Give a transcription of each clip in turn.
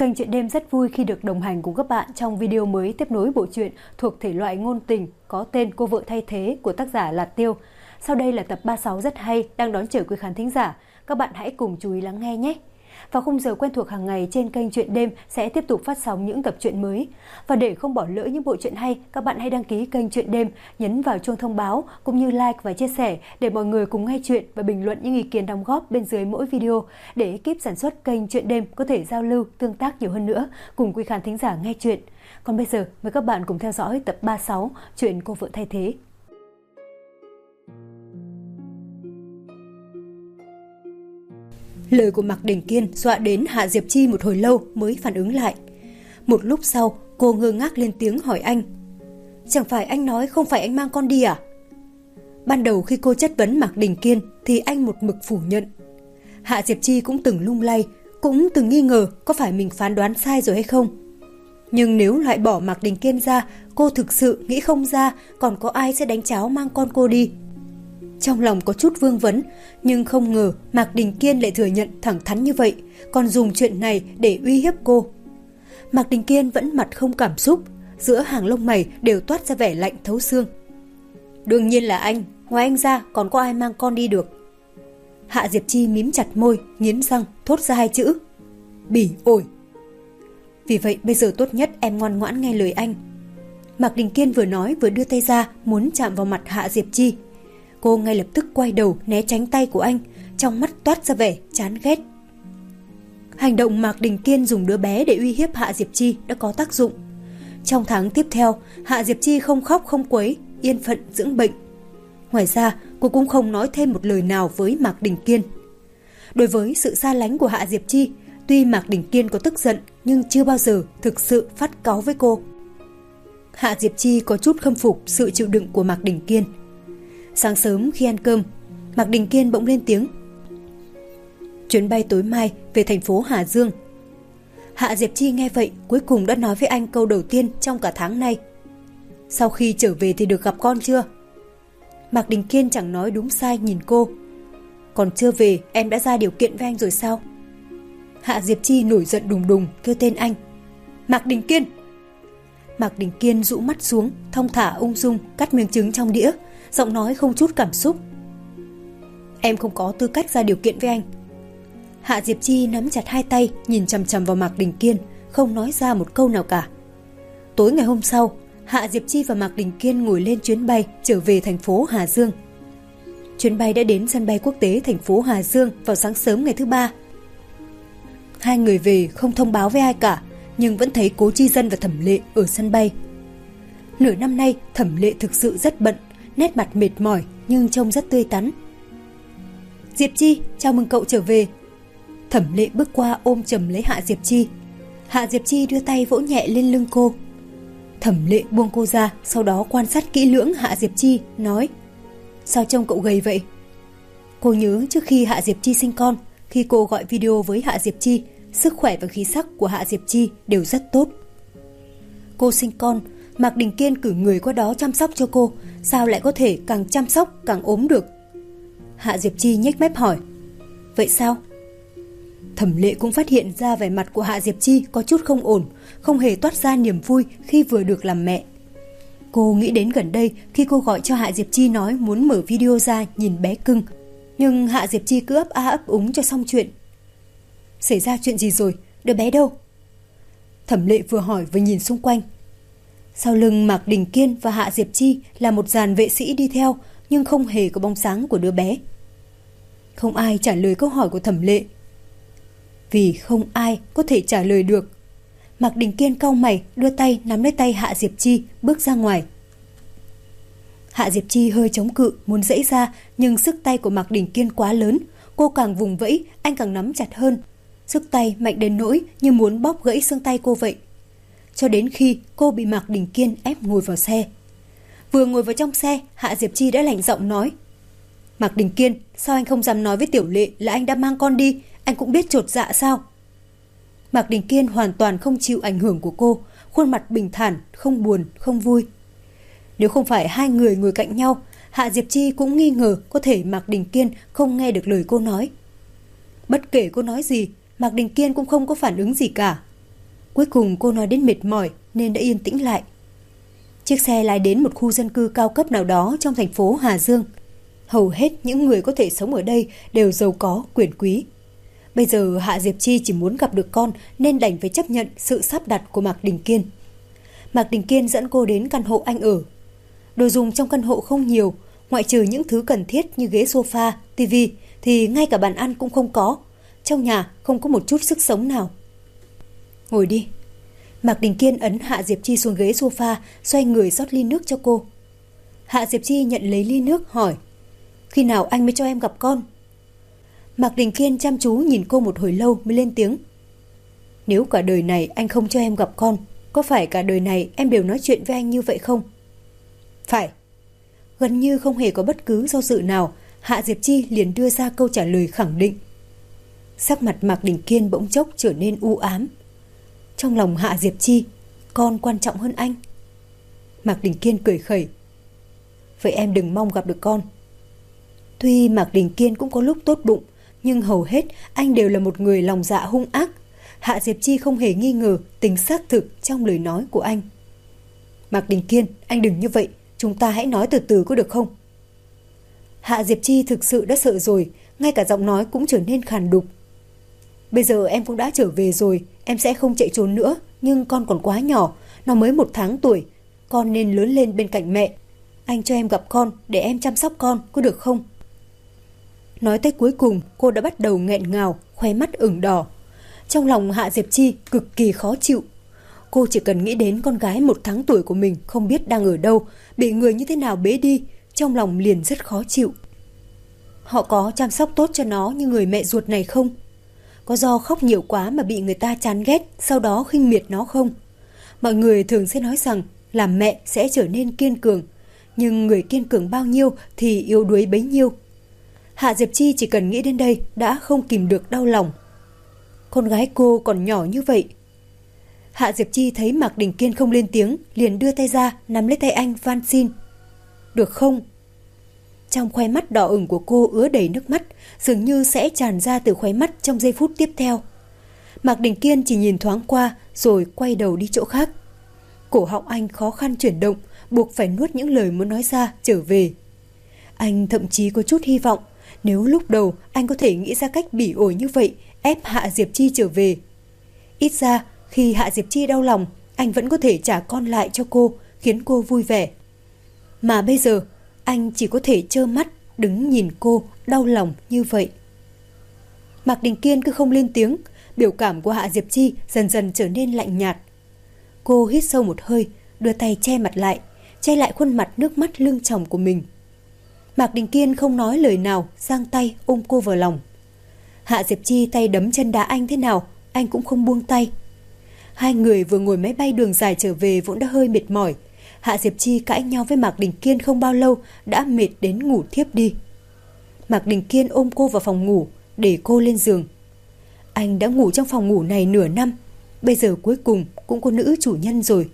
Kênh Chuyện Đêm rất vui khi được đồng hành cùng các bạn trong video mới tiếp nối bộ truyện thuộc thể loại ngôn tình có tên Cô Vợ Thay Thế của tác giả Lạt Tiêu. Sau đây là tập 36 rất hay đang đón chờ quý khán thính giả. Các bạn hãy cùng chú ý lắng nghe nhé. Vào khung giờ quen thuộc hàng ngày trên kênh Chuyện Đêm sẽ tiếp tục phát sóng những tập truyện mới. Và để không bỏ lỡ những bộ truyện hay, các bạn hãy đăng ký kênh Chuyện Đêm, nhấn vào chuông thông báo cũng như like và chia sẻ để mọi người cùng nghe chuyện và bình luận những ý kiến đóng góp bên dưới mỗi video để ekip sản xuất kênh Chuyện Đêm có thể giao lưu, tương tác nhiều hơn nữa cùng quý khán thính giả nghe chuyện. Còn bây giờ, mời các bạn cùng theo dõi tập 36 chuyện Cô Vợ Thay Thế. Lời của Mạc Đình Kiên dọa đến Hạ Diệp Chi một hồi lâu mới phản ứng lại. Một lúc sau, cô ngơ ngác lên tiếng hỏi anh. Chẳng phải anh nói không phải anh mang con đi à? Ban đầu khi cô chất vấn Mạc Đình Kiên thì anh một mực phủ nhận. Hạ Diệp Chi cũng từng lung lay, cũng từng nghi ngờ có phải mình phán đoán sai rồi hay không. Nhưng nếu loại bỏ Mạc Đình Kiên ra, cô thực sự nghĩ không ra còn có ai sẽ đánh cháo mang con cô đi. Trong lòng có chút vương vấn, nhưng không ngờ Mạc Đình Kiên lại thừa nhận thẳng thắn như vậy, còn dùng chuyện này để uy hiếp cô. Mạc Đình Kiên vẫn mặt không cảm xúc, giữa hàng lông mày đều toát ra vẻ lạnh thấu xương. Đương nhiên là anh, ngoài anh ra còn có ai mang con đi được. Hạ Diệp Chi mím chặt môi, nghiến răng, thốt ra hai chữ. Bỉ ổi. Vì vậy bây giờ tốt nhất em ngoan ngoãn nghe lời anh. Mạc Đình Kiên vừa nói vừa đưa tay ra muốn chạm vào mặt Hạ Diệp Chi. Cô ngay lập tức quay đầu né tránh tay của anh, trong mắt toát ra vẻ chán ghét. Hành động Mạc Đình Kiên dùng đứa bé để uy hiếp Hạ Diệp Chi đã có tác dụng. Trong tháng tiếp theo, Hạ Diệp Chi không khóc không quấy, yên phận dưỡng bệnh. Ngoài ra, cô cũng không nói thêm một lời nào với Mạc Đình Kiên. Đối với sự xa lánh của Hạ Diệp Chi, tuy Mạc Đình Kiên có tức giận nhưng chưa bao giờ thực sự phát cáu với cô. Hạ Diệp Chi có chút khâm phục sự chịu đựng của Mạc Đình Kiên. Sáng sớm khi ăn cơm, Mạc Đình Kiên bỗng lên tiếng. Chuyến bay tối mai về thành phố Hà Dương. Hạ Diệp Chi nghe vậy cuối cùng đã nói với anh câu đầu tiên trong cả tháng nay. Sau khi trở về thì được gặp con chưa? Mạc Đình Kiên chẳng nói đúng sai nhìn cô. Còn chưa về em đã ra điều kiện với anh rồi sao? Hạ Diệp Chi nổi giận đùng đùng kêu tên anh. Mạc Đình Kiên! Mạc Đình Kiên rũ mắt xuống, thong thả ung dung cắt miếng trứng trong đĩa, giọng nói không chút cảm xúc. Em không có tư cách ra điều kiện với anh. Hạ Diệp Chi nắm chặt hai tay, nhìn chằm chằm vào Mạc Đình Kiên, không nói ra một câu nào cả. Tối ngày hôm sau, Hạ Diệp Chi và Mạc Đình Kiên ngồi lên chuyến bay trở về thành phố Hà Dương. Chuyến bay đã đến sân bay quốc tế thành phố Hà Dương vào sáng sớm ngày thứ ba. Hai người về không thông báo với ai cả, nhưng vẫn thấy Cố Chi Dân và Thẩm Lệ ở sân bay. Nửa năm nay, Thẩm Lệ thực sự rất bận, nét mặt mệt mỏi nhưng trông rất tươi tắn. Diệp Chi, chào mừng cậu trở về. Thẩm Lệ bước qua ôm chầm lấy Hạ Diệp Chi. Hạ Diệp Chi đưa tay vỗ nhẹ lên lưng cô. Thẩm Lệ buông cô ra, sau đó quan sát kỹ lưỡng Hạ Diệp Chi, nói: Sao trông cậu gầy vậy? Cô nhớ trước khi Hạ Diệp Chi sinh con, khi cô gọi video với Hạ Diệp Chi, sức khỏe và khí sắc của Hạ Diệp Chi đều rất tốt. Cô sinh con, Mạc Đình Kiên cử người qua đó chăm sóc cho cô, sao lại có thể càng chăm sóc càng ốm được? Hạ Diệp Chi nhếch mép hỏi. Vậy sao? Thẩm Lệ cũng phát hiện ra vẻ mặt của Hạ Diệp Chi có chút không ổn, không hề toát ra niềm vui khi vừa được làm mẹ. Cô nghĩ đến gần đây khi cô gọi cho Hạ Diệp Chi nói muốn mở video ra nhìn bé cưng, nhưng Hạ Diệp Chi cứ ấp a ấp úng cho xong chuyện. Xảy ra chuyện gì rồi? Đứa bé đâu? Thẩm Lệ vừa hỏi vừa nhìn xung quanh. Sau lưng Mạc Đình Kiên và Hạ Diệp Chi là một dàn vệ sĩ đi theo, nhưng không hề có bóng dáng của đứa bé. Không ai trả lời câu hỏi của Thẩm Lệ. Vì không ai có thể trả lời được, Mạc Đình Kiên cau mày đưa tay nắm lấy tay Hạ Diệp Chi bước ra ngoài. Hạ Diệp Chi hơi chống cự muốn giãy ra, nhưng sức tay của Mạc Đình Kiên quá lớn, cô càng vùng vẫy anh càng nắm chặt hơn. Sức tay mạnh đến nỗi như muốn bóp gãy xương tay cô vậy. Cho đến khi cô bị Mạc Đình Kiên ép ngồi vào xe. Vừa ngồi vào trong xe, Hạ Diệp Chi đã lạnh giọng nói: Mạc Đình Kiên, sao anh không dám nói với Tiểu Lệ là anh đã mang con đi? Anh cũng biết chột dạ sao? Mạc Đình Kiên hoàn toàn không chịu ảnh hưởng của cô, khuôn mặt bình thản, không buồn, không vui. Nếu không phải hai người ngồi cạnh nhau, Hạ Diệp Chi cũng nghi ngờ có thể Mạc Đình Kiên không nghe được lời cô nói. Bất kể cô nói gì, Mạc Đình Kiên cũng không có phản ứng gì cả. Cuối cùng cô nói đến mệt mỏi nên đã yên tĩnh lại. Chiếc xe lái đến một khu dân cư cao cấp nào đó trong thành phố Hà Dương. Hầu hết những người có thể sống ở đây đều giàu có, quyền quý. Bây giờ Hạ Diệp Chi chỉ muốn gặp được con nên đành phải chấp nhận sự sắp đặt của Mạc Đình Kiên. Mạc Đình Kiên dẫn cô đến căn hộ anh ở. Đồ dùng trong căn hộ không nhiều, ngoại trừ những thứ cần thiết như ghế sofa, tivi thì ngay cả bàn ăn cũng không có. Trong nhà không có một chút sức sống nào. Ngồi đi. Mạc Đình Kiên ấn Hạ Diệp Chi xuống ghế sofa, xoay người rót ly nước cho cô. Hạ Diệp Chi nhận lấy ly nước hỏi: khi nào anh mới cho em gặp con? Mạc Đình Kiên chăm chú nhìn cô một hồi lâu mới lên tiếng: nếu cả đời này anh không cho em gặp con, có phải cả đời này em đều nói chuyện với anh như vậy không? Phải. Gần như không hề có bất cứ do dự nào, Hạ Diệp Chi liền đưa ra câu trả lời khẳng định. Sắc mặt Mạc Đình Kiên bỗng chốc trở nên u ám. Trong lòng Hạ Diệp Chi, con quan trọng hơn anh. Mạc Đình Kiên cười khẩy: vậy em đừng mong gặp được con. Tuy Mạc Đình Kiên cũng có lúc tốt bụng, nhưng hầu hết anh đều là một người lòng dạ hung ác. Hạ Diệp Chi không hề nghi ngờ tính xác thực trong lời nói của anh. Mạc Đình Kiên, anh đừng như vậy, chúng ta hãy nói từ từ có được không? Hạ Diệp Chi thực sự đã sợ rồi, ngay cả giọng nói cũng trở nên khàn đục. Bây giờ em cũng đã trở về rồi, em sẽ không chạy trốn nữa, nhưng con còn quá nhỏ, nó mới 1 tháng tuổi, con nên lớn lên bên cạnh mẹ. Anh cho em gặp con để em chăm sóc con, có được không? Nói tới cuối cùng, cô đã bắt đầu nghẹn ngào, khóe mắt ửng đỏ. Trong lòng Hạ Diệp Chi cực kỳ khó chịu. Cô chỉ cần nghĩ đến con gái 1 tháng tuổi của mình không biết đang ở đâu, bị người như thế nào bế đi, trong lòng liền rất khó chịu. Họ có chăm sóc tốt cho nó như người mẹ ruột này không? Có do khóc nhiều quá mà bị người ta chán ghét, sau đó khinh miệt nó không? Mọi người thường sẽ nói rằng làm mẹ sẽ trở nên kiên cường, nhưng người kiên cường bao nhiêu thì yếu đuối bấy nhiêu. Hạ Diệp Chi chỉ cần nghĩ đến đây đã không kìm được đau lòng. Con gái cô còn nhỏ như vậy. Hạ Diệp Chi thấy Mạc Đình Kiên không lên tiếng, liền đưa tay ra nắm lấy tay anh van xin. Được không? Trong khóe mắt đỏ ửng của cô ứa đầy nước mắt, dường như sẽ tràn ra từ khóe mắt trong giây phút tiếp theo. Mạc Đình Kiên chỉ nhìn thoáng qua rồi quay đầu đi chỗ khác. Cổ họng anh khó khăn chuyển động, buộc phải nuốt những lời muốn nói ra trở về. Anh thậm chí có chút hy vọng, nếu lúc đầu anh có thể nghĩ ra cách bỉ ổi như vậy, ép Hạ Diệp Chi trở về. Ít ra, khi Hạ Diệp Chi đau lòng, anh vẫn có thể trả con lại cho cô, khiến cô vui vẻ. Mà bây giờ, anh chỉ có thể trơ mắt, đứng nhìn cô đau lòng như vậy. Mạc Đình Kiên cứ không lên tiếng, biểu cảm của Hạ Diệp Chi dần dần trở nên lạnh nhạt. Cô hít sâu một hơi, đưa tay che mặt lại, che lại khuôn mặt nước mắt lưng tròng của mình. Mạc Đình Kiên không nói lời nào, giang tay ôm cô vào lòng. Hạ Diệp Chi tay đấm chân đá anh thế nào, anh cũng không buông tay. Hai người vừa ngồi máy bay đường dài trở về vốn đã hơi mệt mỏi. Hạ Diệp Chi cãi nhau với Mạc Đình Kiên không bao lâu đã mệt đến ngủ thiếp đi. Mạc Đình Kiên ôm cô vào phòng ngủ, để cô lên giường. Anh đã ngủ trong phòng ngủ này nửa năm, bây giờ cuối cùng cũng có nữ chủ nhân rồi.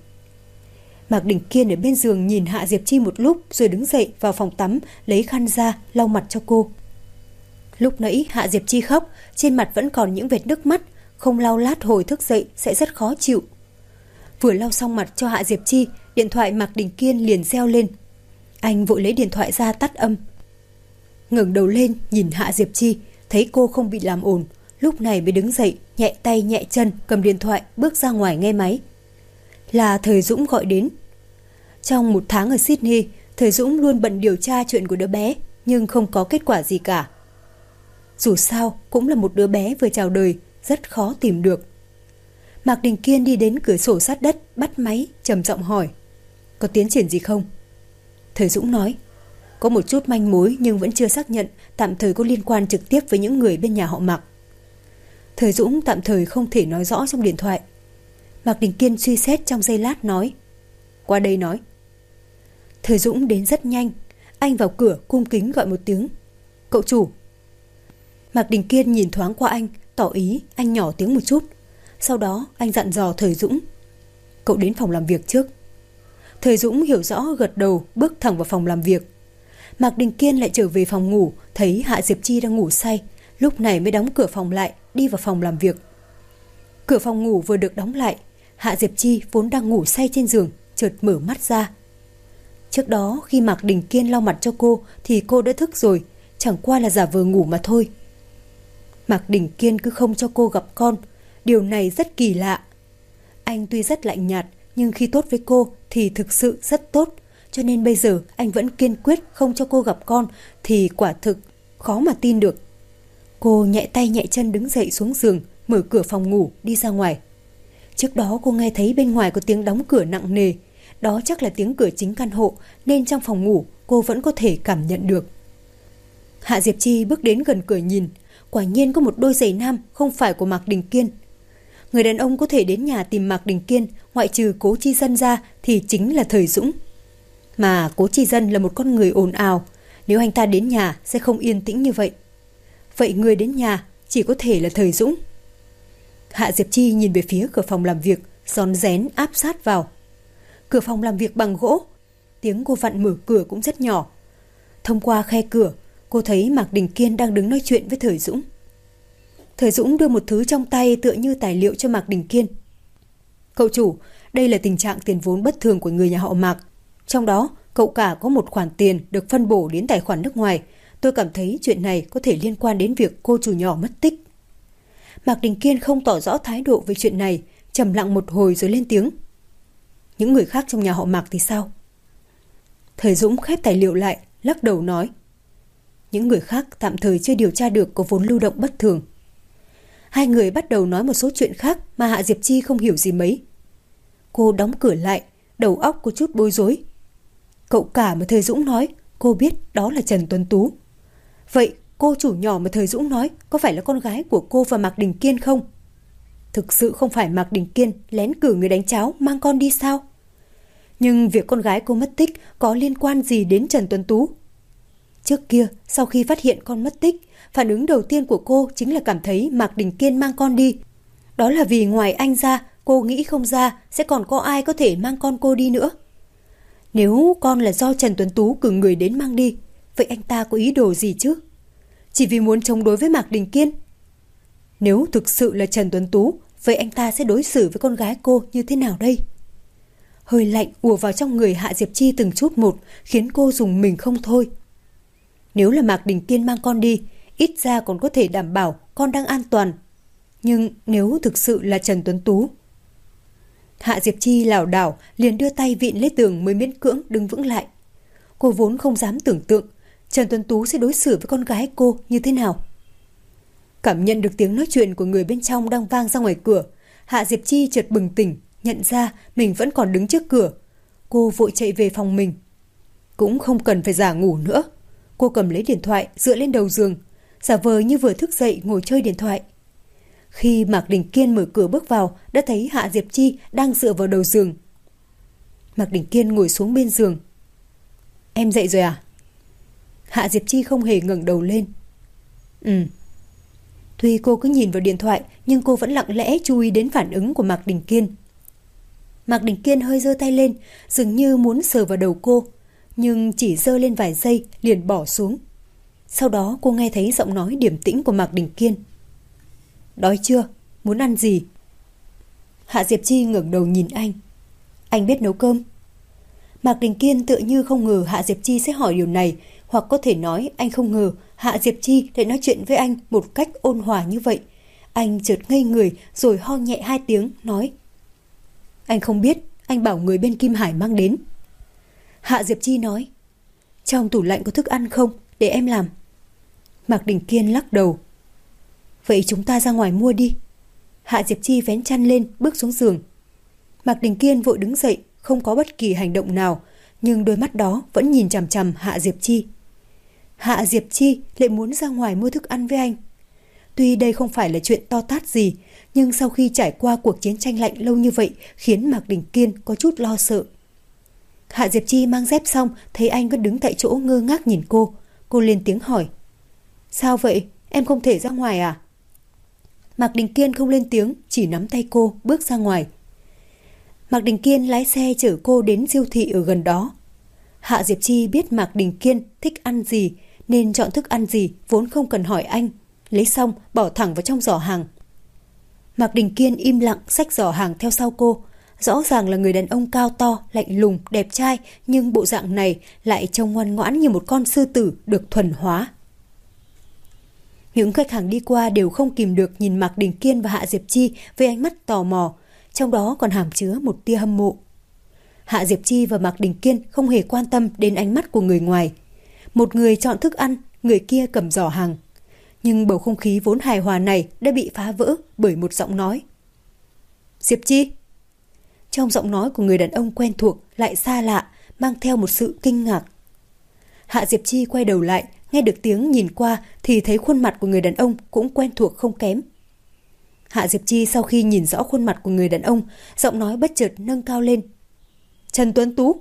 Mạc Đình Kiên ở bên giường nhìn Hạ Diệp Chi một lúc rồi đứng dậy vào phòng tắm lấy khăn ra lau mặt cho cô. Lúc nãy Hạ Diệp Chi khóc, trên mặt vẫn còn những vệt nước mắt, không lau lát hồi thức dậy sẽ rất khó chịu. Vừa lau xong mặt cho Hạ Diệp Chi, điện thoại Mạc Đình Kiên liền reo lên. Anh vội lấy điện thoại ra tắt âm. Ngẩng đầu lên nhìn Hạ Diệp Chi, thấy cô không bị làm ồn, lúc này mới đứng dậy, nhẹ tay nhẹ chân cầm điện thoại bước ra ngoài nghe máy. Là Thời Dũng gọi đến. Trong 1 tháng ở Sydney, Thời Dũng luôn bận điều tra chuyện của đứa bé, nhưng không có kết quả gì cả. Dù sao cũng là một đứa bé vừa chào đời, rất khó tìm được. Mạc Đình Kiên đi đến cửa sổ sát đất, bắt máy, trầm giọng hỏi. Có tiến triển gì không? Thời Dũng nói. Có một chút manh mối nhưng vẫn chưa xác nhận, tạm thời có liên quan trực tiếp với những người bên nhà họ Mạc. Thời Dũng tạm thời không thể nói rõ trong điện thoại. Mạc Đình Kiên suy xét trong giây lát nói. Qua đây nói. Thời Dũng đến rất nhanh. Anh vào cửa cung kính gọi một tiếng. Cậu chủ. Mạc Đình Kiên nhìn thoáng qua anh, tỏ ý anh nhỏ tiếng một chút. Sau đó anh dặn dò Thời Dũng. Cậu đến phòng làm việc trước. Thời Dũng hiểu rõ gật đầu, bước thẳng vào phòng làm việc. Mạc Đình Kiên lại trở về phòng ngủ, thấy Hạ Diệp Chi đang ngủ say, lúc này mới đóng cửa phòng lại, đi vào phòng làm việc. Cửa phòng ngủ vừa được đóng lại, Hạ Diệp Chi vốn đang ngủ say trên giường, chợt mở mắt ra. Trước đó khi Mạc Đình Kiên lau mặt cho cô thì cô đã thức rồi, chẳng qua là giả vờ ngủ mà thôi. Mạc Đình Kiên cứ không cho cô gặp con, điều này rất kỳ lạ. Anh tuy rất lạnh nhạt, nhưng khi tốt với cô thì thực sự rất tốt, cho nên bây giờ anh vẫn kiên quyết không cho cô gặp con thì quả thực khó mà tin được. Cô nhẹ tay nhẹ chân đứng dậy xuống giường, mở cửa phòng ngủ đi ra ngoài. Trước đó cô nghe thấy bên ngoài có tiếng đóng cửa nặng nề, đó chắc là tiếng cửa chính căn hộ, nên trong phòng ngủ cô vẫn có thể cảm nhận được. Hạ Diệp Chi bước đến gần cửa nhìn, quả nhiên có một đôi giày nam không phải của Mạc Đình Kiên. Người đàn ông có thể đến nhà tìm Mạc Đình Kiên, ngoại trừ Cố Chi Dân ra thì chính là Thời Dũng. Mà Cố Chi Dân là một con người ồn ào, nếu anh ta đến nhà sẽ không yên tĩnh như vậy. Vậy người đến nhà chỉ có thể là Thời Dũng. Hạ Diệp Chi nhìn về phía cửa phòng làm việc, rón rén áp sát vào. Cửa phòng làm việc bằng gỗ, tiếng cô vặn mở cửa cũng rất nhỏ. Thông qua khe cửa, cô thấy Mạc Đình Kiên đang đứng nói chuyện với Thời Dũng. Thời Dũng đưa một thứ trong tay tựa như tài liệu cho Mạc Đình Kiên. Cậu chủ, đây là tình trạng tiền vốn bất thường của người nhà họ Mạc. Trong đó, cậu cả có một khoản tiền được phân bổ đến tài khoản nước ngoài. Tôi cảm thấy chuyện này có thể liên quan đến việc cô chủ nhỏ mất tích. Mạc Đình Kiên không tỏ rõ thái độ về chuyện này, trầm lặng một hồi rồi lên tiếng. Những người khác trong nhà họ Mạc thì sao? Thời Dũng khép tài liệu lại, lắc đầu nói. Những người khác tạm thời chưa điều tra được có vốn lưu động bất thường. Hai người bắt đầu nói một số chuyện khác mà Hạ Diệp Chi không hiểu gì mấy. Cô đóng cửa lại, đầu óc có chút bối rối. Cậu cả mà Thời Dũng nói, cô biết đó là Trần Tuấn Tú. Vậy cô chủ nhỏ mà Thời Dũng nói có phải là con gái của cô và Mạc Đình Kiên không? Thực sự không phải Mạc Đình Kiên lén cử người đánh cháo mang con đi sao? Nhưng việc con gái cô mất tích có liên quan gì đến Trần Tuấn Tú? Trước kia, sau khi phát hiện con mất tích, phản ứng đầu tiên của cô chính là cảm thấy Mạc Đình Kiên mang con đi. Đó là vì ngoài anh ra, cô nghĩ không ra sẽ còn có ai có thể mang con cô đi nữa. Nếu con là do Trần Tuấn Tú cử người đến mang đi, vậy anh ta có ý đồ gì chứ? Chỉ vì muốn chống đối với Mạc Đình Kiên? Nếu thực sự là Trần Tuấn Tú, vậy anh ta sẽ đối xử với con gái cô như thế nào đây? Hơi lạnh ùa vào trong người Hạ Diệp Chi từng chút một, khiến cô rùng mình không thôi. Nếu là Mạc Đình Kiên mang con đi, ít ra còn có thể đảm bảo con đang an toàn. Nhưng nếu thực sự là Trần Tuấn Tú... Hạ Diệp Chi lảo đảo liền đưa tay vịn lấy tường mới miễn cưỡng đứng vững lại. Cô vốn không dám tưởng tượng Trần Tuấn Tú sẽ đối xử với con gái cô như thế nào. Cảm nhận được tiếng nói chuyện của người bên trong đang vang ra ngoài cửa, Hạ Diệp Chi chợt bừng tỉnh, nhận ra mình vẫn còn đứng trước cửa. Cô vội chạy về phòng mình. Cũng không cần phải giả ngủ nữa. Cô cầm lấy điện thoại dựa lên đầu giường, giả vờ như vừa thức dậy ngồi chơi điện thoại. Khi Mạc Đình Kiên mở cửa bước vào, đã thấy Hạ Diệp Chi đang dựa vào đầu giường. Mạc Đình Kiên ngồi xuống bên giường. Em dậy rồi à? Hạ Diệp Chi không hề ngẩng đầu lên. Tuy cô cứ nhìn vào điện thoại, nhưng cô vẫn lặng lẽ chú ý đến phản ứng của Mạc Đình Kiên. Mạc Đình Kiên hơi giơ tay lên, dường như muốn sờ vào đầu cô, nhưng chỉ giơ lên vài giây liền bỏ xuống. Sau đó cô nghe thấy giọng nói điềm tĩnh của Mạc Đình Kiên. Đói chưa? Muốn ăn gì? Hạ Diệp Chi ngẩng đầu nhìn anh. Anh biết nấu cơm? Mạc Đình Kiên tựa như không ngờ Hạ Diệp Chi sẽ hỏi điều này, hoặc có thể nói anh không ngờ Hạ Diệp Chi lại nói chuyện với anh một cách ôn hòa như vậy. Anh chợt ngây người rồi ho nhẹ 2 tiếng, nói. Anh không biết, anh bảo người bên Kim Hải mang đến. Hạ Diệp Chi nói. Trong tủ lạnh có thức ăn không? Để em làm. Mạc Đình Kiên lắc đầu. Vậy chúng ta ra ngoài mua đi. Hạ Diệp Chi vén chăn lên, bước xuống giường. Mạc Đình Kiên vội đứng dậy, không có bất kỳ hành động nào, nhưng đôi mắt đó vẫn nhìn chằm chằm Hạ Diệp Chi. Hạ Diệp Chi lại muốn ra ngoài mua thức ăn với anh. Tuy đây không phải là chuyện to tát gì, nhưng sau khi trải qua cuộc chiến tranh lạnh lâu như vậy khiến Mạc Đình Kiên có chút lo sợ. Hạ Diệp Chi mang dép xong, thấy anh vẫn đứng tại chỗ ngơ ngác nhìn cô. Cô lên tiếng hỏi. Sao vậy? Em không thể ra ngoài à? Mạc Đình Kiên không lên tiếng, chỉ nắm tay cô bước ra ngoài. Mạc Đình Kiên lái xe chở cô đến siêu thị ở gần đó. Hạ Diệp Chi biết Mạc Đình Kiên thích ăn gì nên chọn thức ăn gì vốn không cần hỏi anh, lấy xong bỏ thẳng vào trong giỏ hàng. Mạc Đình Kiên im lặng xách giỏ hàng theo sau cô, Rõ ràng là người đàn ông cao to, lạnh lùng, đẹp trai, nhưng bộ dạng này lại trông ngoan ngoãn như một con sư tử được thuần hóa. Những khách hàng đi qua đều không kìm được nhìn Mạc Đình Kiên và Hạ Diệp Chi với ánh mắt tò mò, trong đó còn hàm chứa một tia hâm mộ. Hạ Diệp Chi và Mạc Đình Kiên không hề quan tâm đến ánh mắt của người ngoài. Một người chọn thức ăn, người kia cầm giỏ hàng. Nhưng bầu không khí vốn hài hòa này đã bị phá vỡ bởi một giọng nói. Diệp Chi. Trong giọng nói của người đàn ông quen thuộc lại xa lạ, mang theo một sự kinh ngạc. Hạ Diệp Chi quay đầu lại, nghe được tiếng nhìn qua thì thấy khuôn mặt của người đàn ông cũng quen thuộc không kém. Hạ Diệp Chi sau khi nhìn rõ khuôn mặt của người đàn ông, giọng nói bất chợt nâng cao lên. Trần Tuấn Tú.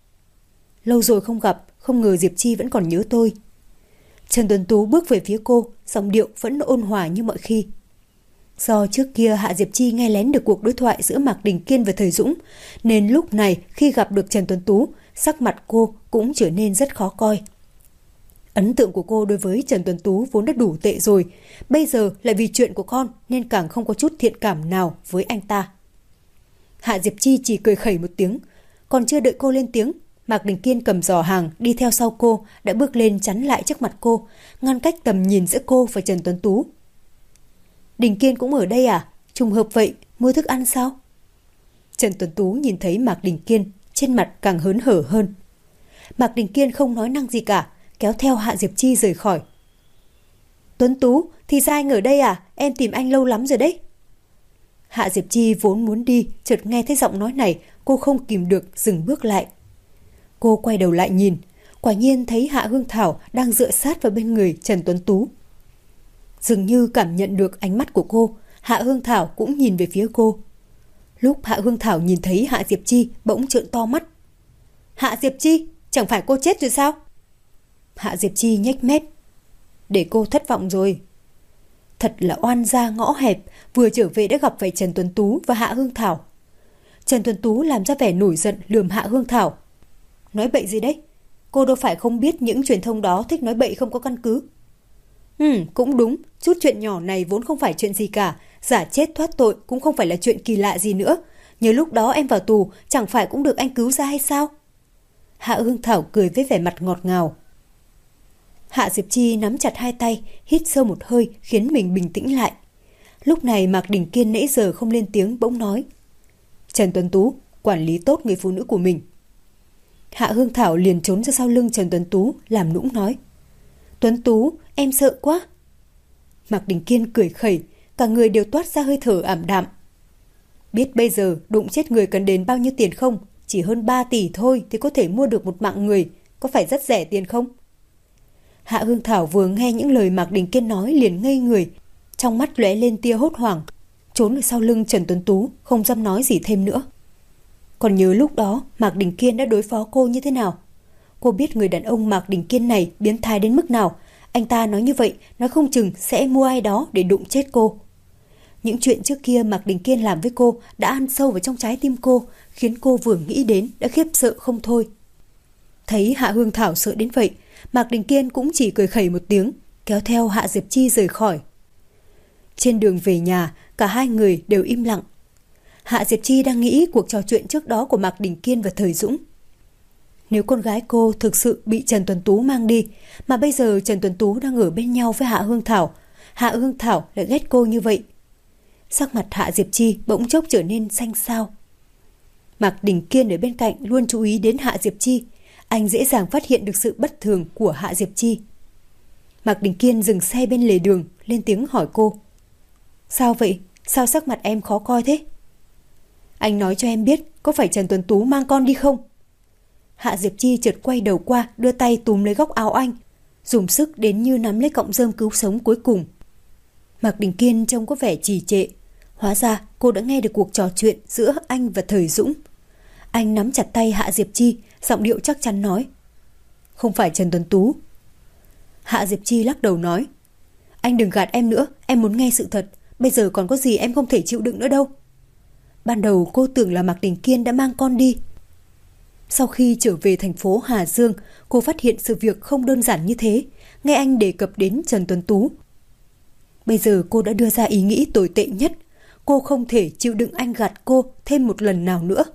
Lâu rồi không gặp, không ngờ Diệp Chi vẫn còn nhớ tôi. Trần Tuấn Tú bước về phía cô, giọng điệu vẫn ôn hòa như mọi khi. Do trước kia Hạ Diệp Chi nghe lén được cuộc đối thoại giữa Mạc Đình Kiên và Thời Dũng, nên lúc này khi gặp được Trần Tuấn Tú, sắc mặt cô cũng trở nên rất khó coi. Ấn tượng của cô đối với Trần Tuấn Tú vốn đã đủ tệ rồi, bây giờ lại vì chuyện của con nên càng không có chút thiện cảm nào với anh ta. Hạ Diệp Chi chỉ cười khẩy một tiếng, còn chưa đợi cô lên tiếng, Mạc Đình Kiên cầm giỏ hàng đi theo sau cô đã bước lên chắn lại trước mặt cô, ngăn cách tầm nhìn giữa cô và Trần Tuấn Tú. Đình Kiên cũng ở đây à? Trùng hợp vậy, mua thức ăn sao? Trần Tuấn Tú nhìn thấy Mạc Đình Kiên, trên mặt càng hớn hở hơn. Mạc Đình Kiên không nói năng gì cả, kéo theo Hạ Diệp Chi rời khỏi. Tuấn Tú, thì ra anh ở đây à? Em tìm anh lâu lắm rồi đấy. Hạ Diệp Chi vốn muốn đi, chợt nghe thấy giọng nói này, cô không kìm được dừng bước lại. Cô quay đầu lại nhìn, quả nhiên thấy Hạ Hương Thảo đang dựa sát vào bên người Trần Tuấn Tú. Dường như cảm nhận được ánh mắt của cô, Hạ Hương Thảo cũng nhìn về phía cô. Lúc Hạ Hương Thảo nhìn thấy Hạ Diệp Chi bỗng trợn to mắt. Hạ Diệp Chi, chẳng phải cô chết rồi sao? Hạ Diệp Chi nhếch mép. Để cô thất vọng rồi. Thật là oan gia ngõ hẹp, vừa trở về đã gặp phải Trần Tuấn Tú và Hạ Hương Thảo. Trần Tuấn Tú làm ra vẻ nổi giận lườm Hạ Hương Thảo. Nói bậy gì đấy? Cô đâu phải không biết những truyền thông đó thích nói bậy không có căn cứ. Cũng đúng, chút chuyện nhỏ này vốn không phải chuyện gì cả, giả chết thoát tội cũng không phải là chuyện kỳ lạ gì nữa. Nhớ lúc đó em vào tù, chẳng phải cũng được anh cứu ra hay sao? Hạ Hương Thảo cười với vẻ mặt ngọt ngào. Hạ Diệp Chi nắm chặt hai tay, hít sâu một hơi khiến mình bình tĩnh lại. Lúc này Mạc Đình Kiên nãy giờ không lên tiếng bỗng nói. Trần Tuấn Tú, quản lý tốt người phụ nữ của mình. Hạ Hương Thảo liền trốn ra sau lưng Trần Tuấn Tú, làm nũng nói. Tuấn Tú, em sợ quá. Mạc Đình Kiên cười khẩy, cả người đều toát ra hơi thở ảm đạm. Biết bây giờ đụng chết người cần đền bao nhiêu tiền không? Chỉ hơn 3 tỷ thôi thì có thể mua được một mạng người, có phải rất rẻ tiền không? Hạ Hương Thảo vừa nghe những lời Mạc Đình Kiên nói liền ngây người, trong mắt lóe lên tia hốt hoảng, trốn ở sau lưng Trần Tuấn Tú, không dám nói gì thêm nữa. Còn nhớ lúc đó Mạc Đình Kiên đã đối phó cô như thế nào? Cô biết người đàn ông Mạc Đình Kiên này biến thái đến mức nào. Anh ta nói như vậy, nói không chừng sẽ mua ai đó để đụng chết cô. Những chuyện trước kia Mạc Đình Kiên làm với cô đã ăn sâu vào trong trái tim cô, khiến cô vừa nghĩ đến đã khiếp sợ không thôi. Thấy Hạ Hương Thảo sợ đến vậy, Mạc Đình Kiên cũng chỉ cười khẩy một tiếng, kéo theo Hạ Diệp Chi rời khỏi. Trên đường về nhà, cả hai người đều im lặng. Hạ Diệp Chi đang nghĩ cuộc trò chuyện trước đó của Mạc Đình Kiên và Thời Dũng. Nếu con gái cô thực sự bị Trần Tuấn Tú mang đi, mà bây giờ Trần Tuấn Tú đang ở bên nhau với Hạ Hương Thảo lại ghét cô như vậy. Sắc mặt Hạ Diệp Chi bỗng chốc trở nên xanh xao. Mạc Đình Kiên ở bên cạnh luôn chú ý đến Hạ Diệp Chi, anh dễ dàng phát hiện được sự bất thường của Hạ Diệp Chi. Mạc Đình Kiên dừng xe bên lề đường, lên tiếng hỏi cô. Sao vậy? Sao sắc mặt em khó coi thế? Anh nói cho em biết, có phải Trần Tuấn Tú mang con đi không? Hạ Diệp Chi chợt quay đầu qua, đưa tay túm lấy góc áo anh, dùng sức đến như nắm lấy cọng rơm cứu sống cuối cùng. Mạc Đình Kiên trông có vẻ trì trệ. Hóa ra cô đã nghe được cuộc trò chuyện giữa anh và Thời Dũng. Anh nắm chặt tay Hạ Diệp Chi, giọng điệu chắc chắn nói. Không phải Trần Tuấn Tú. Hạ Diệp Chi lắc đầu nói. Anh đừng gạt em nữa, em muốn nghe sự thật. Bây giờ còn có gì em không thể chịu đựng nữa đâu. Ban đầu cô tưởng là Mạc Đình Kiên đã mang con đi. Sau khi trở về thành phố Hà Dương, cô phát hiện sự việc không đơn giản như thế, nghe anh đề cập đến Trần Tuấn Tú. Bây giờ cô đã đưa ra ý nghĩ tồi tệ nhất. cô không thể chịu đựng anh gạt cô thêm một lần nào nữa.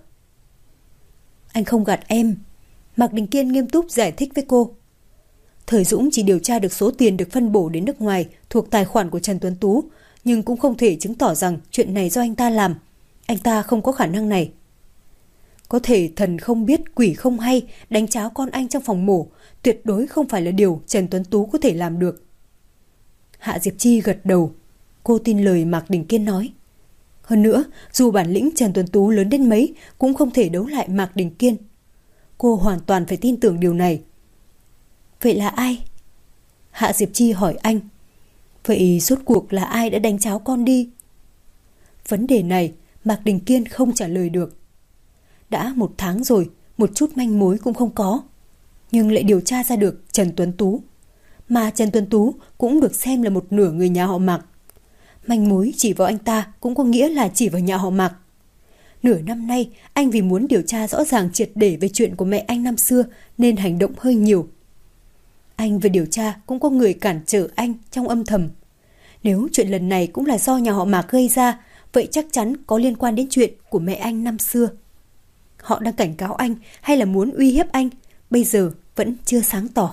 Anh không gạt em, Mạc Đình Kiên nghiêm túc giải thích với cô. Thời Dũng chỉ điều tra được số tiền được phân bổ đến nước ngoài thuộc tài khoản của Trần Tuấn Tú, nhưng cũng không thể chứng tỏ rằng chuyện này do anh ta làm. Anh ta không có khả năng này. Có thể thần không biết quỷ không hay đánh cháo con anh trong phòng mổ, tuyệt đối không phải là điều Trần Tuấn Tú có thể làm được. Hạ Diệp Chi gật đầu. Cô tin lời Mạc Đình Kiên nói. Hơn nữa, dù bản lĩnh Trần Tuấn Tú lớn đến mấy cũng không thể đấu lại Mạc Đình Kiên. Cô hoàn toàn phải tin tưởng điều này. Vậy là ai? Hạ Diệp Chi hỏi anh. Vậy rốt cuộc là ai đã đánh cháo con đi? Vấn đề này Mạc Đình Kiên không trả lời được. Đã 1 tháng rồi, một chút manh mối cũng không có. Nhưng lại điều tra ra được Trần Tuấn Tú. Mà Trần Tuấn Tú cũng được xem là một nửa người nhà họ Mạc. Manh mối chỉ vào anh ta cũng có nghĩa là chỉ vào nhà họ Mạc. Nửa năm nay, anh vì muốn điều tra rõ ràng triệt để về chuyện của mẹ anh năm xưa nên hành động hơi nhiều. Anh về điều tra cũng có người cản trở anh trong âm thầm. Nếu chuyện lần này cũng là do nhà họ Mạc gây ra, vậy chắc chắn có liên quan đến chuyện của mẹ anh năm xưa. Họ đang cảnh cáo anh hay là muốn uy hiếp anh, bây giờ vẫn chưa sáng tỏ.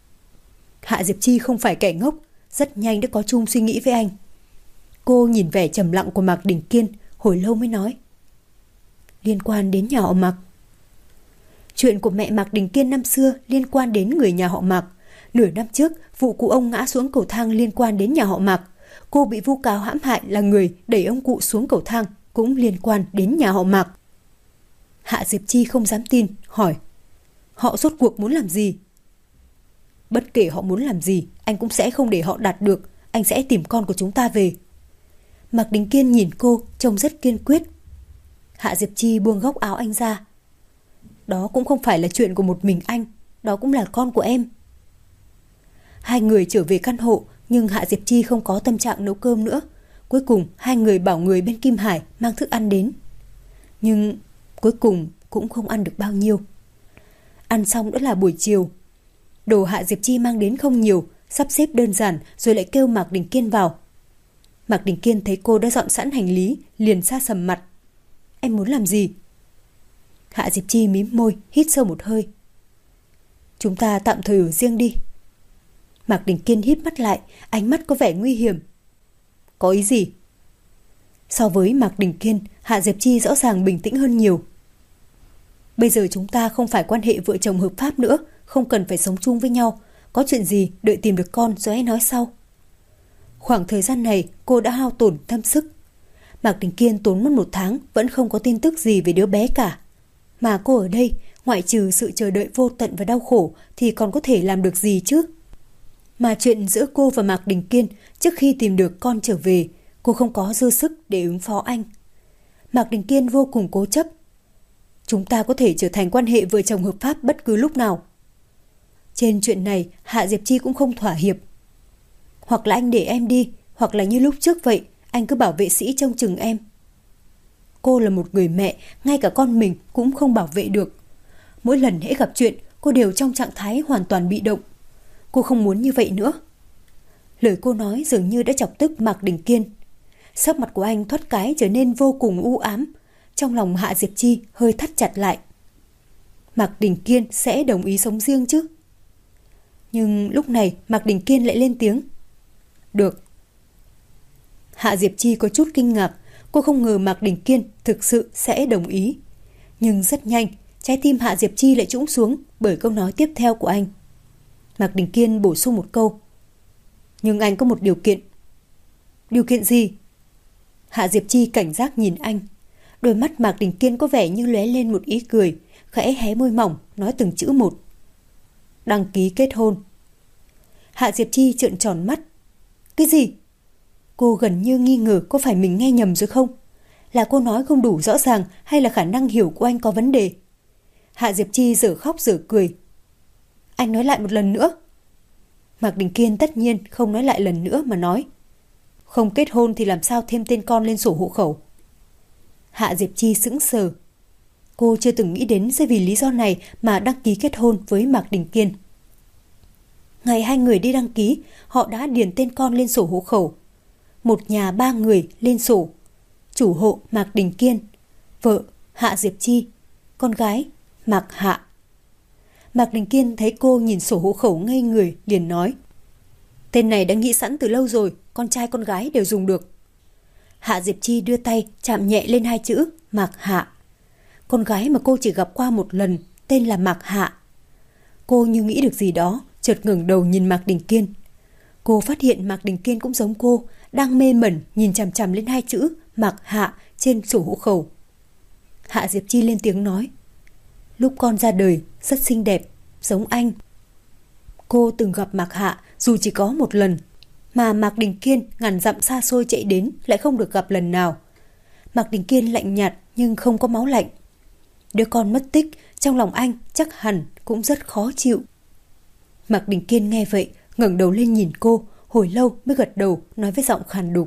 Hạ Diệp Chi không phải kẻ ngốc, rất nhanh đã có chung suy nghĩ với anh. Cô nhìn vẻ trầm lặng của Mạc Đình Kiên, hồi lâu mới nói. Liên quan đến nhà họ Mạc. Chuyện của mẹ Mạc Đình Kiên năm xưa liên quan đến người nhà họ Mạc. Nửa năm trước, vụ cụ ông ngã xuống cầu thang liên quan đến nhà họ Mạc. Cô bị vu cáo hãm hại là người đẩy ông cụ xuống cầu thang cũng liên quan đến nhà họ Mạc. Hạ Diệp Chi không dám tin, hỏi. Họ rốt cuộc muốn làm gì? Bất kể họ muốn làm gì, anh cũng sẽ không để họ đạt được. Anh sẽ tìm con của chúng ta về. Mạc Đình Kiên nhìn cô, trông rất kiên quyết. Hạ Diệp Chi buông góc áo anh ra. Đó cũng không phải là chuyện của một mình anh, đó cũng là con của em. Hai người trở về căn hộ, nhưng Hạ Diệp Chi không có tâm trạng nấu cơm nữa. Cuối cùng, hai người bảo người bên Kim Hải mang thức ăn đến. Nhưng cuối cùng cũng không ăn được bao nhiêu. Ăn xong đã là buổi chiều. Đồ Hạ Diệp Chi mang đến không nhiều, sắp xếp đơn giản rồi lại kêu Mạc Đình Kiên vào. Mạc Đình Kiên thấy cô đã dọn sẵn hành lý, liền sa sầm mặt. Em muốn làm gì? Hạ Diệp Chi mím môi, hít sâu một hơi. Chúng ta tạm thời ở riêng đi. Mạc Đình Kiên híp mắt lại, ánh mắt có vẻ nguy hiểm. Có ý gì? So với Mạc Đình Kiên, Hạ Diệp Chi rõ ràng bình tĩnh hơn nhiều. Bây giờ chúng ta không phải quan hệ vợ chồng hợp pháp nữa, không cần phải sống chung với nhau. Có chuyện gì đợi tìm được con rồi hãy nói sau. Khoảng thời gian này cô đã hao tổn tâm sức. Mạc Đình Kiên tốn mất 1 tháng vẫn không có tin tức gì về đứa bé cả. Mà cô ở đây, ngoại trừ sự chờ đợi vô tận và đau khổ thì còn có thể làm được gì chứ? Mà chuyện giữa cô và Mạc Đình Kiên trước khi tìm được con trở về, cô không có dư sức để ứng phó anh. Mạc Đình Kiên vô cùng cố chấp. Chúng ta có thể trở thành quan hệ vợ chồng hợp pháp bất cứ lúc nào. Trên chuyện này, Hạ Diệp Chi cũng không thỏa hiệp. Hoặc là anh để em đi, hoặc là như lúc trước vậy, anh cứ bảo vệ sĩ trông chừng em. Cô là một người mẹ, ngay cả con mình cũng không bảo vệ được. Mỗi lần hễ gặp chuyện, cô đều trong trạng thái hoàn toàn bị động. Cô không muốn như vậy nữa. Lời cô nói dường như đã chọc tức Mạc Đình Kiên. Sắc mặt của anh thoát cái trở nên vô cùng u ám. Trong lòng Hạ Diệp Chi hơi thắt chặt lại. Mạc Đình Kiên sẽ đồng ý sống riêng chứ? Nhưng lúc này Mạc Đình Kiên lại lên tiếng. Được. Hạ Diệp Chi có chút kinh ngạc. Cô không ngờ Mạc Đình Kiên thực sự sẽ đồng ý. Nhưng rất nhanh, trái tim Hạ Diệp Chi lại trũng xuống bởi câu nói tiếp theo của anh. Mạc Đình Kiên bổ sung một câu. Nhưng anh có một điều kiện. Điều kiện gì? Hạ Diệp Chi cảnh giác nhìn anh. Đôi mắt Mạc Đình Kiên có vẻ như lóe lên một ý cười, khẽ hé môi mỏng, nói từng chữ một. Đăng ký kết hôn. Hạ Diệp Chi trợn tròn mắt. Cái gì? Cô gần như nghi ngờ có phải mình nghe nhầm rồi không? Là cô nói không đủ rõ ràng hay là khả năng hiểu của anh có vấn đề? Hạ Diệp Chi dở khóc dở cười. Anh nói lại một lần nữa. Mạc Đình Kiên tất nhiên không nói lại lần nữa mà nói. Không kết hôn thì làm sao thêm tên con lên sổ hộ khẩu? Hạ Diệp Chi sững sờ. Cô chưa từng nghĩ đến sẽ vì lý do này mà đăng ký kết hôn với Mạc Đình Kiên. Ngày hai người đi đăng ký, họ đã điền tên con lên sổ hộ khẩu. Một nhà 3 người lên sổ. chủ hộ Mạc Đình Kiên, vợ Hạ Diệp Chi, con gái Mạc Hạ. Mạc Đình Kiên thấy cô nhìn sổ hộ khẩu ngây người, liền nói: tên này đã nghĩ sẵn từ lâu rồi, con trai con gái đều dùng được. Hạ Diệp Chi đưa tay chạm nhẹ lên hai chữ Mạc Hạ. Con gái mà cô chỉ gặp qua một lần, tên là Mạc Hạ. Cô như nghĩ được gì đó, chợt ngẩng đầu nhìn Mạc Đình Kiên. Cô phát hiện Mạc Đình Kiên cũng giống cô, đang mê mẩn nhìn chằm chằm lên hai chữ Mạc Hạ trên sổ hộ khẩu. Hạ Diệp Chi lên tiếng nói: lúc con ra đời rất xinh đẹp, giống anh. Cô từng gặp Mạc Hạ dù chỉ có một lần, mà Mạc Đình Kiên ngàn dặm xa xôi chạy đến lại không được gặp lần nào. Mạc Đình Kiên lạnh nhạt nhưng không có máu lạnh. Đứa con mất tích, trong lòng anh chắc hẳn cũng rất khó chịu. Mạc Đình Kiên nghe vậy, ngẩng đầu lên nhìn cô, hồi lâu mới gật đầu, nói với giọng khàn đục: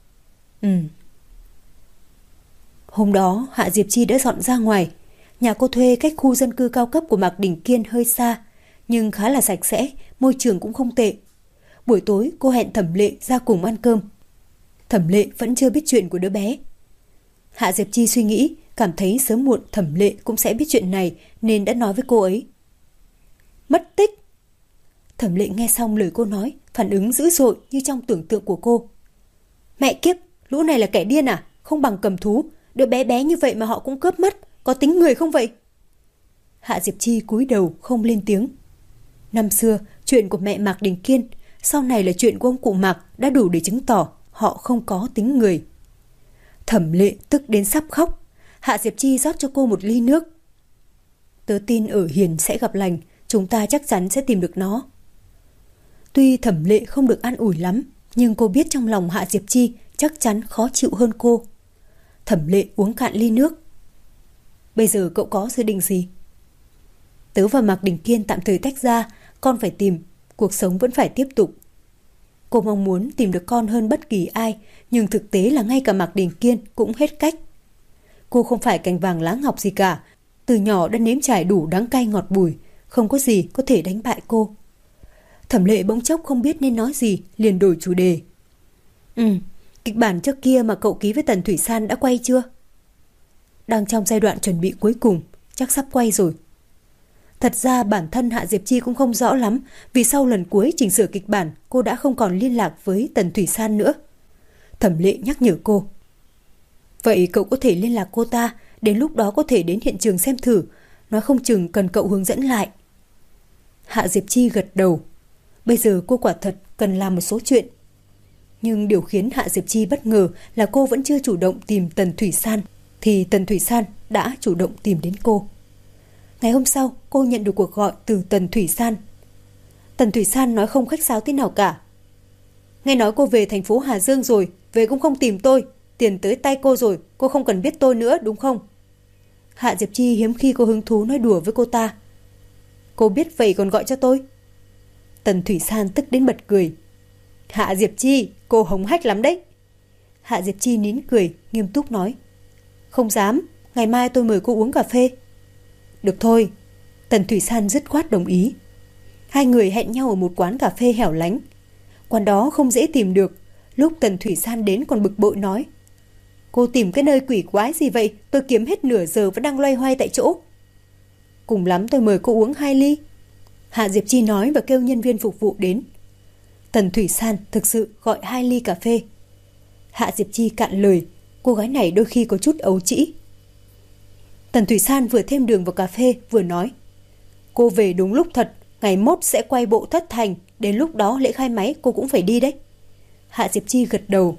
Hôm đó Hạ Diệp Chi đã dọn ra ngoài. Nhà cô thuê cách khu dân cư cao cấp của Mạc Đình Kiên hơi xa, nhưng khá là sạch sẽ, môi trường cũng không tệ. Buổi tối cô hẹn Thẩm Lệ ra cùng ăn cơm. Thẩm Lệ vẫn chưa biết chuyện của đứa bé. Hạ Diệp Chi suy nghĩ, cảm thấy sớm muộn Thẩm Lệ cũng sẽ biết chuyện này, nên đã nói với cô ấy. Mất tích. Thẩm Lệ nghe xong lời cô nói, phản ứng dữ dội như trong tưởng tượng của cô. Mẹ kiếp, lũ này là kẻ điên à? Không bằng cầm thú, đứa bé bé như vậy mà họ cũng cướp mất, có tính người không vậy? Hạ Diệp Chi cúi đầu không lên tiếng. Năm xưa, chuyện của mẹ Mạc Đình Kiên, sau này là chuyện của ông cụ Mạc đã đủ để chứng tỏ họ không có tính người. Thẩm Lệ tức đến sắp khóc. Hạ Diệp Chi rót cho cô một ly nước. Tớ tin ở Hiền sẽ gặp lành, chúng ta chắc chắn sẽ tìm được nó. Tuy Thẩm Lệ không được an ủi lắm, nhưng cô biết trong lòng Hạ Diệp Chi chắc chắn khó chịu hơn cô. Thẩm Lệ uống cạn ly nước. Bây giờ cậu có dự định gì? Tớ và Mạc Đình Kiên tạm thời tách ra, con phải tìm, cuộc sống vẫn phải tiếp tục. Cô mong muốn tìm được con hơn bất kỳ ai, nhưng thực tế là ngay cả Mạc Đình Kiên cũng hết cách. Cô không phải cành vàng lá ngọc gì cả, từ nhỏ đã nếm trải đủ đắng cay ngọt bùi, không có gì có thể đánh bại cô. Thẩm Lệ bỗng chốc không biết nên nói gì, liền đổi chủ đề. Kịch bản trước kia mà cậu ký với Tần Thủy San đã quay chưa? Đang trong giai đoạn chuẩn bị cuối cùng, chắc sắp quay rồi. Thật ra bản thân Hạ Diệp Chi cũng không rõ lắm, vì sau lần cuối chỉnh sửa kịch bản, cô đã không còn liên lạc với Tần Thủy San nữa. Thẩm Lệ nhắc nhở cô. Vậy cậu có thể liên lạc cô ta, đến lúc đó có thể đến hiện trường xem thử, nói không chừng cần cậu hướng dẫn lại. Hạ Diệp Chi gật đầu. Bây giờ cô quả thật cần làm một số chuyện. Nhưng điều khiến Hạ Diệp Chi bất ngờ là cô vẫn chưa chủ động tìm Tần Thủy San, thì Tần Thủy San đã chủ động tìm đến cô. Ngày hôm sau, cô nhận được cuộc gọi từ Tần Thủy San. Tần Thủy San nói không khách sáo tí nào cả. Nghe nói cô về thành phố Hà Dương rồi, về cũng không tìm tôi. Tiền tới tay cô rồi, cô không cần biết tôi nữa đúng không? Hạ Diệp Chi hiếm khi có hứng thú nói đùa với cô ta. Cô biết vậy còn gọi cho tôi? Tần Thủy San tức đến bật cười. Hạ Diệp Chi, cô hống hách lắm đấy. Hạ Diệp Chi nín cười, nghiêm túc nói. Không dám, ngày mai tôi mời cô uống cà phê. Được thôi. Tần Thủy San dứt khoát đồng ý. Hai người hẹn nhau ở một quán cà phê hẻo lánh. Quán đó không dễ tìm được. Lúc Tần Thủy San đến còn bực bội nói. Cô tìm cái nơi quỷ quái gì vậy? Tôi kiếm hết nửa giờ vẫn đang loay hoay tại chỗ. Cùng lắm tôi mời cô uống 2 ly. Hạ Diệp Chi nói và kêu nhân viên phục vụ đến. Tần Thủy San thực sự gọi 2 ly cà phê. Hạ Diệp Chi cạn lời. Cô gái này đôi khi có chút ấu trĩ. Tần Thủy San vừa thêm đường vào cà phê vừa nói. Cô về đúng lúc thật. Ngày mốt sẽ quay bộ Thất Thành. Đến lúc đó lễ khai máy cô cũng phải đi đấy. Hạ Diệp Chi gật đầu.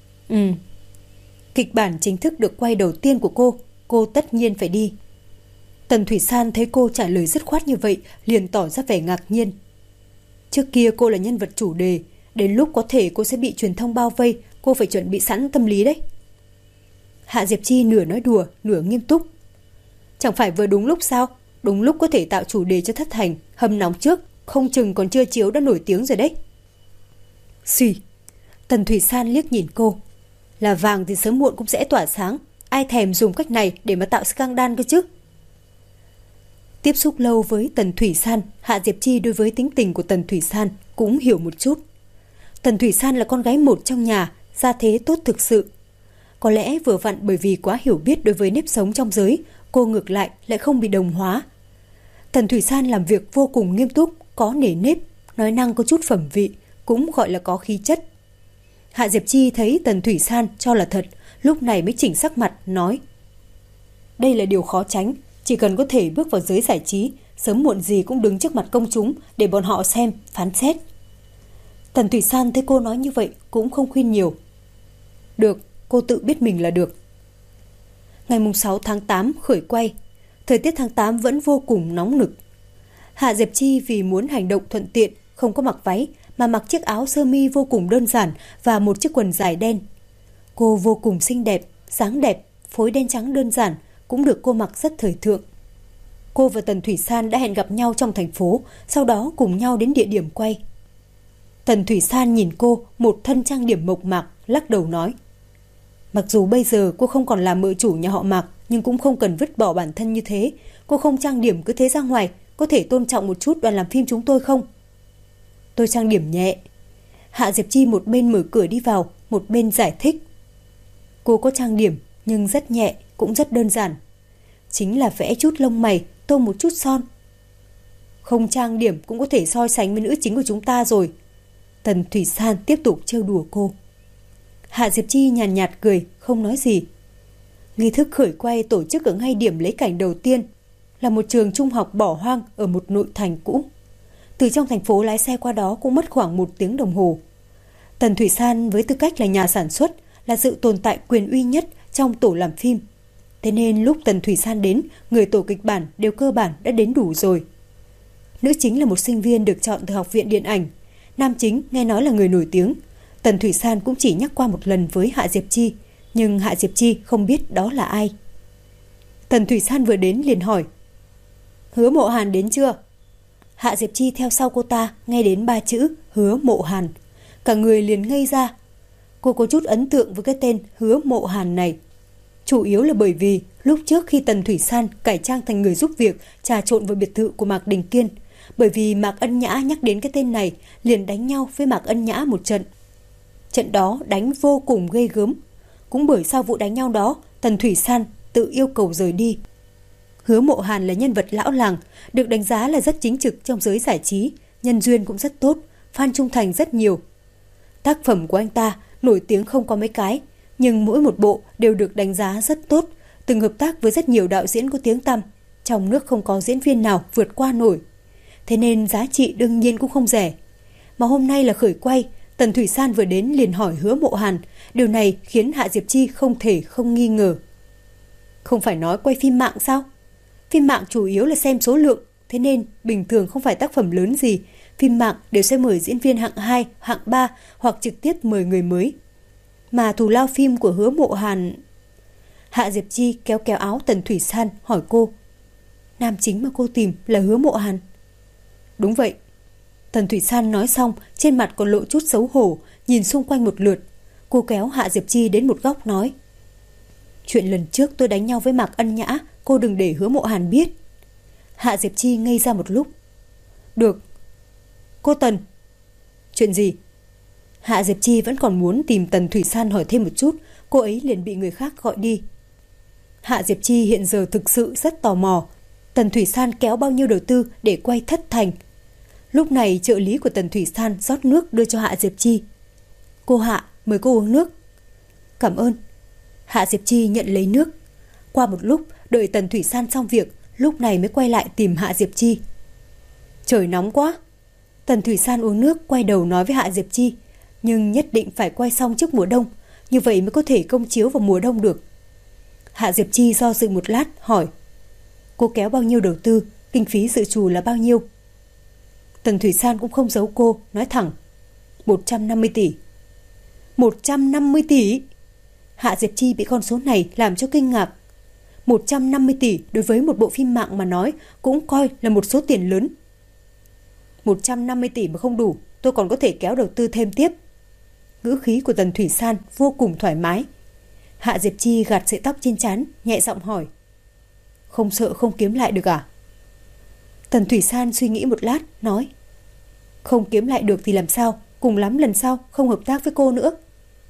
Kịch bản chính thức được quay đầu tiên của cô tất nhiên phải đi. Tần Thủy San thấy cô trả lời dứt khoát như vậy, liền tỏ ra vẻ ngạc nhiên. Trước kia cô là nhân vật chủ đề, đến lúc có thể cô sẽ bị truyền thông bao vây, cô phải chuẩn bị sẵn tâm lý đấy. Hạ Diệp Chi nửa nói đùa, nửa nghiêm túc. Chẳng phải vừa đúng lúc sao? Đúng lúc có thể tạo chủ đề cho Thất Thành, hâm nóng trước, không chừng còn chưa chiếu đã nổi tiếng rồi đấy. Xì. Tần Thủy San liếc nhìn cô. Là vàng thì sớm muộn cũng sẽ tỏa sáng, ai thèm dùng cách này để mà tạo scandal cơ chứ. Tiếp xúc lâu với Tần Thủy San, Hạ Diệp Chi đối với tính tình của Tần Thủy San cũng hiểu một chút. Tần Thủy San là con gái một trong nhà, gia thế tốt thực sự. Có lẽ vừa vặn bởi vì quá hiểu biết đối với nếp sống trong giới, cô ngược lại không bị đồng hóa. Tần Thủy San làm việc vô cùng nghiêm túc, có nể nếp, nói năng có chút phẩm vị, cũng gọi là có khí chất. Hạ Diệp Chi thấy Tần Thủy San cho là thật, lúc này mới chỉnh sắc mặt, nói: đây là điều khó tránh, chỉ cần có thể bước vào giới giải trí, sớm muộn gì cũng đứng trước mặt công chúng để bọn họ xem, phán xét. Tần Thủy San thấy cô nói như vậy cũng không khuyên nhiều. Được, cô tự biết mình là được. Ngày 6 tháng 8 khởi quay. Thời tiết tháng 8 vẫn vô cùng nóng nực. Hạ Diệp Chi vì muốn hành động thuận tiện, không có mặc váy mà mặc chiếc áo sơ mi vô cùng đơn giản và một chiếc quần dài đen. Cô vô cùng xinh đẹp, dáng đẹp, phối đen trắng đơn giản cũng được cô mặc rất thời thượng. Cô và Tần Thủy San đã hẹn gặp nhau trong thành phố, sau đó cùng nhau đến địa điểm quay. Tần Thủy San nhìn cô, một thân trang điểm mộc mạc, lắc đầu nói: mặc dù bây giờ cô không còn là mợ chủ nhà họ Mạc, nhưng cũng không cần vứt bỏ bản thân như thế. Cô không trang điểm cứ thế ra ngoài, có thể tôn trọng một chút đoàn làm phim chúng tôi không? Tôi trang điểm nhẹ. Hạ Diệp Chi một bên mở cửa đi vào, một bên giải thích. Cô có trang điểm, nhưng rất nhẹ, cũng rất đơn giản. Chính là vẽ chút lông mày, tô một chút son. Không trang điểm cũng có thể so sánh với nữ chính của chúng ta rồi. Tần Thủy San tiếp tục trêu đùa cô. Hạ Diệp Chi nhàn nhạt cười, không nói gì. Nghi thức khởi quay tổ chức ở ngay điểm lấy cảnh đầu tiên, là một trường trung học bỏ hoang ở một nội thành cũ. Từ trong thành phố lái xe qua đó cũng mất khoảng 1 tiếng đồng hồ. Tần Thủy San với tư cách là nhà sản xuất, là sự tồn tại quyền uy nhất trong tổ làm phim. Thế nên lúc Tần Thủy San đến, người tổ kịch bản đều cơ bản đã đến đủ rồi. Nữ chính là một sinh viên được chọn từ học viện điện ảnh. Nam chính nghe nói là người nổi tiếng. Tần Thủy San cũng chỉ nhắc qua một lần với Hạ Diệp Chi, nhưng Hạ Diệp Chi không biết đó là ai. Tần Thủy San vừa đến liền hỏi: Hứa Mộ Hàn đến chưa? Hạ Diệp Chi theo sau cô ta, nghe đến 3 chữ Hứa Mộ Hàn, cả người liền ngây ra. Cô có chút ấn tượng với cái tên Hứa Mộ Hàn này. Chủ yếu là bởi vì lúc trước khi Tần Thủy San cải trang thành người giúp việc trà trộn vào biệt thự của Mạc Đình Kiên, bởi vì Mạc Ân Nhã nhắc đến cái tên này, liền đánh nhau với Mạc Ân Nhã một trận. Trận đó đánh vô cùng ghê gớm. Cũng bởi sau vụ đánh nhau đó, Tần Thủy San tự yêu cầu rời đi. Hứa Mộ Hàn là nhân vật lão làng, được đánh giá là rất chính trực trong giới giải trí, nhân duyên cũng rất tốt, fan trung thành rất nhiều. Tác phẩm của anh ta nổi tiếng không có mấy cái, nhưng mỗi một bộ đều được đánh giá rất tốt, từng hợp tác với rất nhiều đạo diễn có tiếng tăm, trong nước không có diễn viên nào vượt qua nổi. Thế nên giá trị đương nhiên cũng không rẻ. Mà hôm nay là khởi quay, Tần Thủy San vừa đến liền hỏi Hứa Mộ Hàn, điều này khiến Hạ Diệp Chi không thể không nghi ngờ. Không phải nói quay phim mạng sao? Phim mạng chủ yếu là xem số lượng, thế nên bình thường không phải tác phẩm lớn gì, phim mạng đều sẽ mời diễn viên hạng 2, hạng 3 hoặc trực tiếp mời người mới. Mà thù lao phim của Hứa Mộ Hàn... Hạ Diệp Chi kéo kéo áo Tần Thủy San hỏi cô. Nam chính mà cô tìm là Hứa Mộ Hàn? Đúng vậy. Tần Thủy San nói xong, trên mặt còn lộ chút xấu hổ, nhìn xung quanh một lượt. Cô kéo Hạ Diệp Chi đến một góc nói: Chuyện lần trước tôi đánh nhau với Mạc Ân Nhã, cô đừng để Hứa Mộ Hàn biết. Hạ Diệp Chi ngây ra một lúc. Được. Cô Tần. Chuyện gì? Hạ Diệp Chi vẫn còn muốn tìm Tần Thủy San hỏi thêm một chút, cô ấy liền bị người khác gọi đi. Hạ Diệp Chi hiện giờ thực sự rất tò mò, Tần Thủy San kéo bao nhiêu đầu tư để quay thất thành. Lúc này trợ lý của Tần Thủy San rót nước đưa cho Hạ Diệp Chi. Cô Hạ, mời cô uống nước. Cảm ơn. Hạ Diệp Chi nhận lấy nước. Qua một lúc, đợi Tần Thủy San xong việc, lúc này mới quay lại tìm Hạ Diệp Chi. Trời nóng quá. Tần Thủy San uống nước, quay đầu nói với Hạ Diệp Chi, nhưng nhất định phải quay xong trước mùa đông, như vậy mới có thể công chiếu vào mùa đông được. Hạ Diệp Chi do dự một lát, hỏi: Cô kéo bao nhiêu đầu tư, kinh phí dự trù là bao nhiêu? Tần Thủy San cũng không giấu cô, nói thẳng: 150 tỷ. 150 tỷ? Hạ Diệp Chi bị con số này làm cho kinh ngạc. 150 tỷ đối với một bộ phim mạng mà nói cũng coi là một số tiền lớn. 150 tỷ mà không đủ, tôi còn có thể kéo đầu tư thêm tiếp. Ngữ khí của Tần Thủy San vô cùng thoải mái. Hạ Diệp Chi gạt sợi tóc trên trán, nhẹ giọng hỏi: Không sợ không kiếm lại được à? Tần Thủy San suy nghĩ một lát, nói: Không kiếm lại được thì làm sao, cùng lắm lần sau không hợp tác với cô nữa.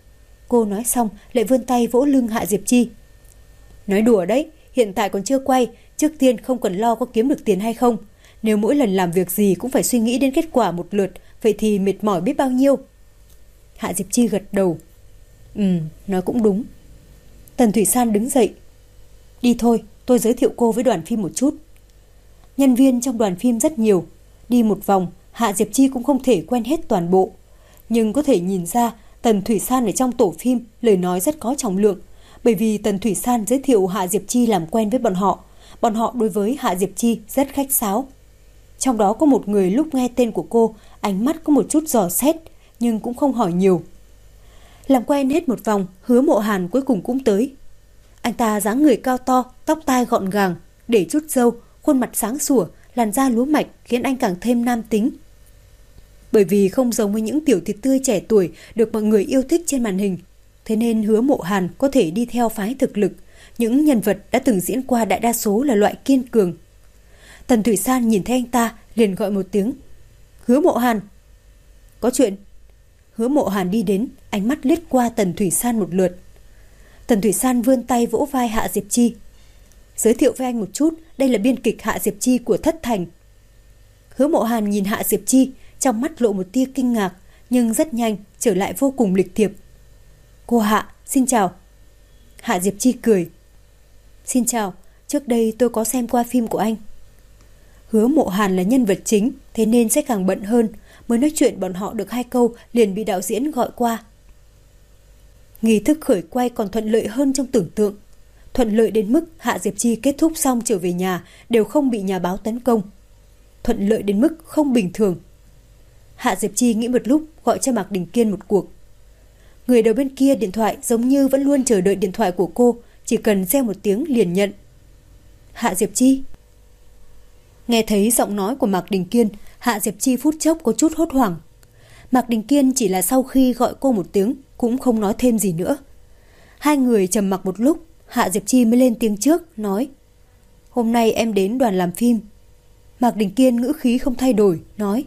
Cô nói xong lại vươn tay vỗ lưng Hạ Diệp Chi. Nói đùa đấy, hiện tại còn chưa quay, trước tiên không cần lo có kiếm được tiền hay không. Nếu mỗi lần làm việc gì cũng phải suy nghĩ đến kết quả một lượt, vậy thì mệt mỏi biết bao nhiêu. Hạ Diệp Chi gật đầu. Nói cũng đúng. Tần Thủy San đứng dậy. Đi thôi, tôi giới thiệu cô với đoàn phim một chút. Nhân viên trong đoàn phim rất nhiều. Đi một vòng, Hạ Diệp Chi cũng không thể quen hết toàn bộ. Nhưng có thể nhìn ra Tần Thủy San ở trong tổ phim lời nói rất có trọng lượng. Bởi vì Tần Thủy San giới thiệu Hạ Diệp Chi làm quen với bọn họ. Bọn họ đối với Hạ Diệp Chi rất khách sáo. Trong đó có một người lúc nghe tên của cô, ánh mắt có một chút dò xét, nhưng cũng không hỏi nhiều. Làm quen hết một vòng, Hứa Mộ Hàn cuối cùng cũng tới. Anh ta dáng người cao to, tóc tai gọn gàng, để chút râu, khuôn mặt sáng sủa, làn da lúa mạch khiến anh càng thêm nam tính. Bởi vì không giống với những tiểu thịt tươi trẻ tuổi được mọi người yêu thích trên màn hình, thế nên Hứa Mộ Hàn có thể đi theo phái thực lực. Những nhân vật đã từng diễn qua đại đa số là loại kiên cường. Tần Thủy San nhìn thấy anh ta liền gọi một tiếng. Hứa Mộ Hàn. Có chuyện. Hứa Mộ Hàn đi đến, ánh mắt liếc qua Tần Thủy San một lượt. Tần Thủy San vươn tay vỗ vai Hạ Diệp Chi. Giới thiệu với anh một chút, đây là biên kịch Hạ Diệp Chi của Thất Thành. Hứa Mộ Hàn nhìn Hạ Diệp Chi, trong mắt lộ một tia kinh ngạc, nhưng rất nhanh trở lại vô cùng lịch thiệp. Cô Hạ, xin chào. Hạ Diệp Chi cười. Xin chào, trước đây tôi có xem qua phim của anh. Hứa Mộ Hàn là nhân vật chính, thế nên sẽ càng bận hơn. Mới nói chuyện bọn họ được 2 câu liền bị đạo diễn gọi qua. Nghi thức khởi quay còn thuận lợi hơn trong tưởng tượng. Thuận lợi đến mức Hạ Diệp Chi kết thúc xong trở về nhà đều không bị nhà báo tấn công. Thuận lợi đến mức không bình thường. Hạ Diệp Chi nghĩ một lúc gọi cho Mạc Đình Kiên một cuộc. Người đầu bên kia điện thoại giống như vẫn luôn chờ đợi điện thoại của cô, chỉ cần reo một tiếng liền nhận. Hạ Diệp Chi. Nghe thấy giọng nói của Mạc Đình Kiên, Hạ Diệp Chi phút chốc có chút hốt hoảng. Mạc Đình Kiên chỉ là sau khi gọi cô một tiếng cũng không nói thêm gì nữa. Hai người trầm mặc một lúc, Hạ Diệp Chi mới lên tiếng trước, nói: Hôm nay em đến đoàn làm phim. Mạc Đình Kiên ngữ khí không thay đổi, nói: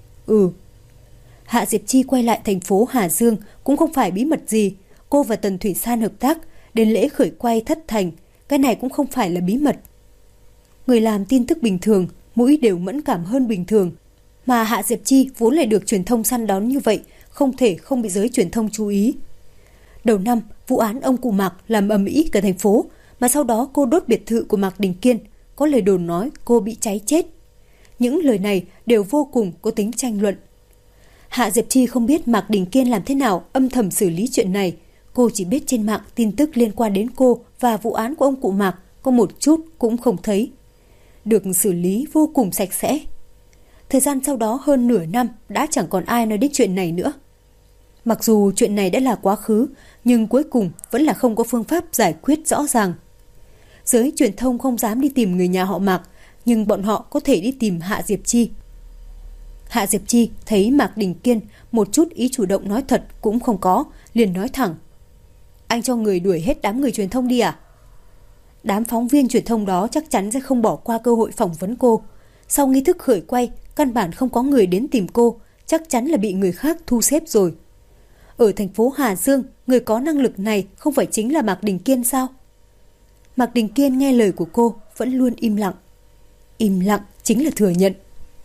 Hạ Diệp Chi quay lại thành phố Hà Dương cũng không phải bí mật gì. Cô và Tần Thủy San hợp tác, đến lễ khởi quay Thất Thành, cái này cũng không phải là bí mật. Người làm tin tức bình thường, mũi đều mẫn cảm hơn bình thường. Mà Hạ Diệp Chi vốn lại được truyền thông săn đón như vậy, không thể không bị giới truyền thông chú ý. Đầu năm, vụ án ông cụ Mạc làm ầm ĩ cả thành phố, mà sau đó cô đốt biệt thự của Mạc Đình Kiên, có lời đồn nói cô bị cháy chết. Những lời này đều vô cùng có tính tranh luận. Hạ Diệp Chi không biết Mạc Đình Kiên làm thế nào âm thầm xử lý chuyện này. Cô chỉ biết trên mạng tin tức liên quan đến cô và vụ án của ông cụ Mạc có một chút cũng không thấy. Được xử lý vô cùng sạch sẽ. Thời gian sau đó hơn nửa năm đã chẳng còn ai nói đến chuyện này nữa. Mặc dù chuyện này đã là quá khứ, nhưng cuối cùng vẫn là không có phương pháp giải quyết rõ ràng. Giới truyền thông không dám đi tìm người nhà họ Mạc, nhưng bọn họ có thể đi tìm Hạ Diệp Chi. Hạ Diệp Chi thấy Mạc Đình Kiên một chút ý chủ động nói thật cũng không có, liền nói thẳng: Anh cho người đuổi hết đám người truyền thông đi à? Đám phóng viên truyền thông đó chắc chắn sẽ không bỏ qua cơ hội phỏng vấn cô. Sau nghi thức khởi quay, căn bản không có người đến tìm cô, chắc chắn là bị người khác thu xếp rồi. Ở thành phố Hà Dương, người có năng lực này không phải chính là Mạc Đình Kiên sao? Mạc Đình Kiên nghe lời của cô vẫn luôn im lặng. Im lặng chính là thừa nhận.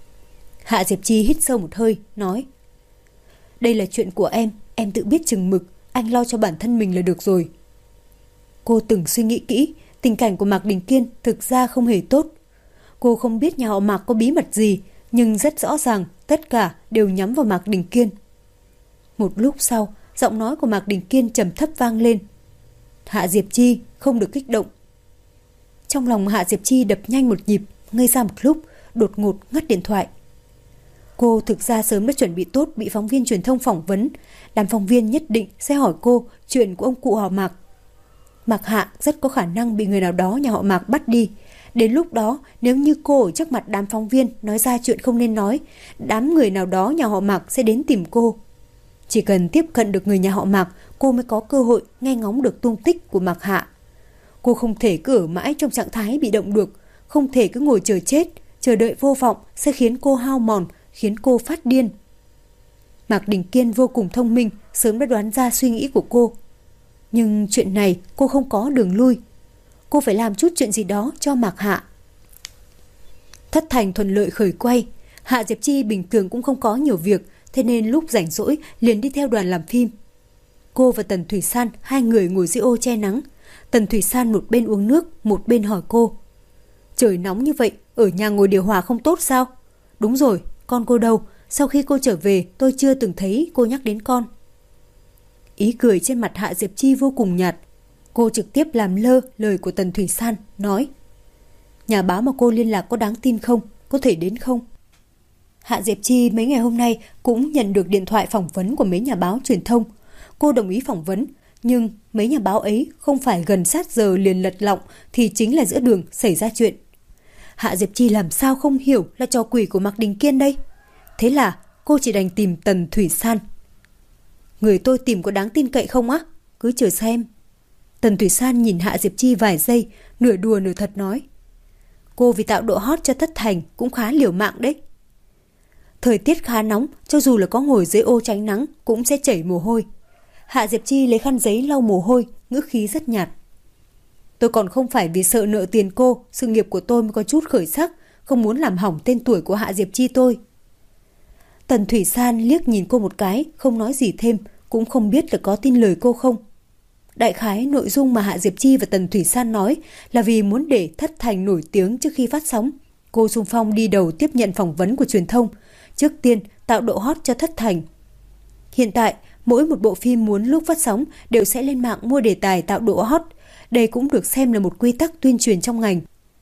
Hạ Diệp Chi hít sâu một hơi, nói: Đây là chuyện của em tự biết chừng mực, anh lo cho bản thân mình là được rồi. Cô từng suy nghĩ kỹ, tình cảnh của Mạc Đình Kiên thực ra không hề tốt. Cô không biết nhà họ Mạc có bí mật gì, nhưng rất rõ ràng tất cả đều nhắm vào Mạc Đình Kiên. Một lúc sau, giọng nói của Mạc Đình Kiên trầm thấp vang lên: Hạ Diệp Chi không được kích động. Trong lòng Hạ Diệp Chi đập nhanh một nhịp, ngây ra một lúc, đột ngột ngắt điện thoại. Cô thực ra sớm đã chuẩn bị tốt bị phóng viên truyền thông phỏng vấn. Đám phóng viên nhất định sẽ hỏi cô chuyện của ông cụ họ Mạc. Mạc Hạ rất có khả năng bị người nào đó nhà họ Mạc bắt đi. Đến lúc đó, nếu như cô ở trước mặt đám phóng viên nói ra chuyện không nên nói, đám người nào đó nhà họ Mạc sẽ đến tìm cô. Chỉ cần tiếp cận được người nhà họ Mạc, cô mới có cơ hội nghe ngóng được tung tích của Mạc Hạ. Cô không thể cứ ở mãi trong trạng thái bị động được, không thể cứ ngồi chờ chết, chờ đợi vô vọng sẽ khiến cô hao mòn, khiến cô phát điên. Mạc Đình Kiên vô cùng thông minh, sớm đã đoán ra suy nghĩ của cô, Nhưng chuyện này cô không có đường lui. Cô phải làm chút chuyện gì đó cho Mạc Hạ. Thất thành thuận lợi khởi quay. Hạ Diệp Chi bình thường cũng không có nhiều việc, thế nên lúc rảnh rỗi liền đi theo đoàn làm phim. Cô và Tần Thủy San hai người ngồi dưới ô che nắng. Tần Thủy San một bên uống nước, một bên hỏi cô: Trời nóng như vậy, ở nhà ngồi điều hòa không tốt sao? Đúng rồi, con cô đâu? Sau khi cô trở về tôi chưa từng thấy cô nhắc đến con. Ý cười trên mặt Hạ Diệp Chi vô cùng nhạt. Cô trực tiếp làm lơ lời của Tần Thủy San, nói: Nhà báo mà cô liên lạc có đáng tin không? Có thể đến không? Hạ Diệp Chi mấy ngày hôm nay cũng nhận được điện thoại phỏng vấn của mấy nhà báo truyền thông. Cô đồng ý phỏng vấn, nhưng mấy nhà báo ấy không phải gần sát giờ liền lật lọng thì chính là giữa đường xảy ra chuyện. Hạ Diệp Chi làm sao không hiểu là trò quỷ của Mạc Đình Kiên đây? Thế là cô chỉ đành tìm Tần Thủy San. Người tôi tìm có đáng tin cậy không á? Cứ chờ xem. Tần Thủy San nhìn Hạ Diệp Chi vài giây, nửa đùa nửa thật nói: Cô vì tạo độ hot cho Thất Thành cũng khá liều mạng đấy. Thời tiết khá nóng, cho dù là có ngồi dưới ô tránh nắng cũng sẽ chảy mồ hôi. Hạ Diệp Chi lấy khăn giấy lau mồ hôi, ngữ khí rất nhạt. Tôi còn không phải vì sợ nợ tiền cô, sự nghiệp của tôi mới có chút khởi sắc, không muốn làm hỏng tên tuổi của Hạ Diệp Chi tôi. Tần Thủy San liếc nhìn cô một cái, không nói gì thêm, cũng không biết là có tin lời cô không. Đại khái nội dung mà Hạ Diệp Chi và Tần Thủy San nói là vì muốn để Thất Thành nổi tiếng trước khi phát sóng. Cô xung phong đi đầu tiếp nhận phỏng vấn của truyền thông, trước tiên tạo độ hot cho Thất Thành. Hiện tại, mỗi một bộ phim muốn lúc phát sóng đều sẽ lên mạng mua đề tài tạo độ hot. Đây cũng được xem là một quy tắc tuyên truyền trong ngành.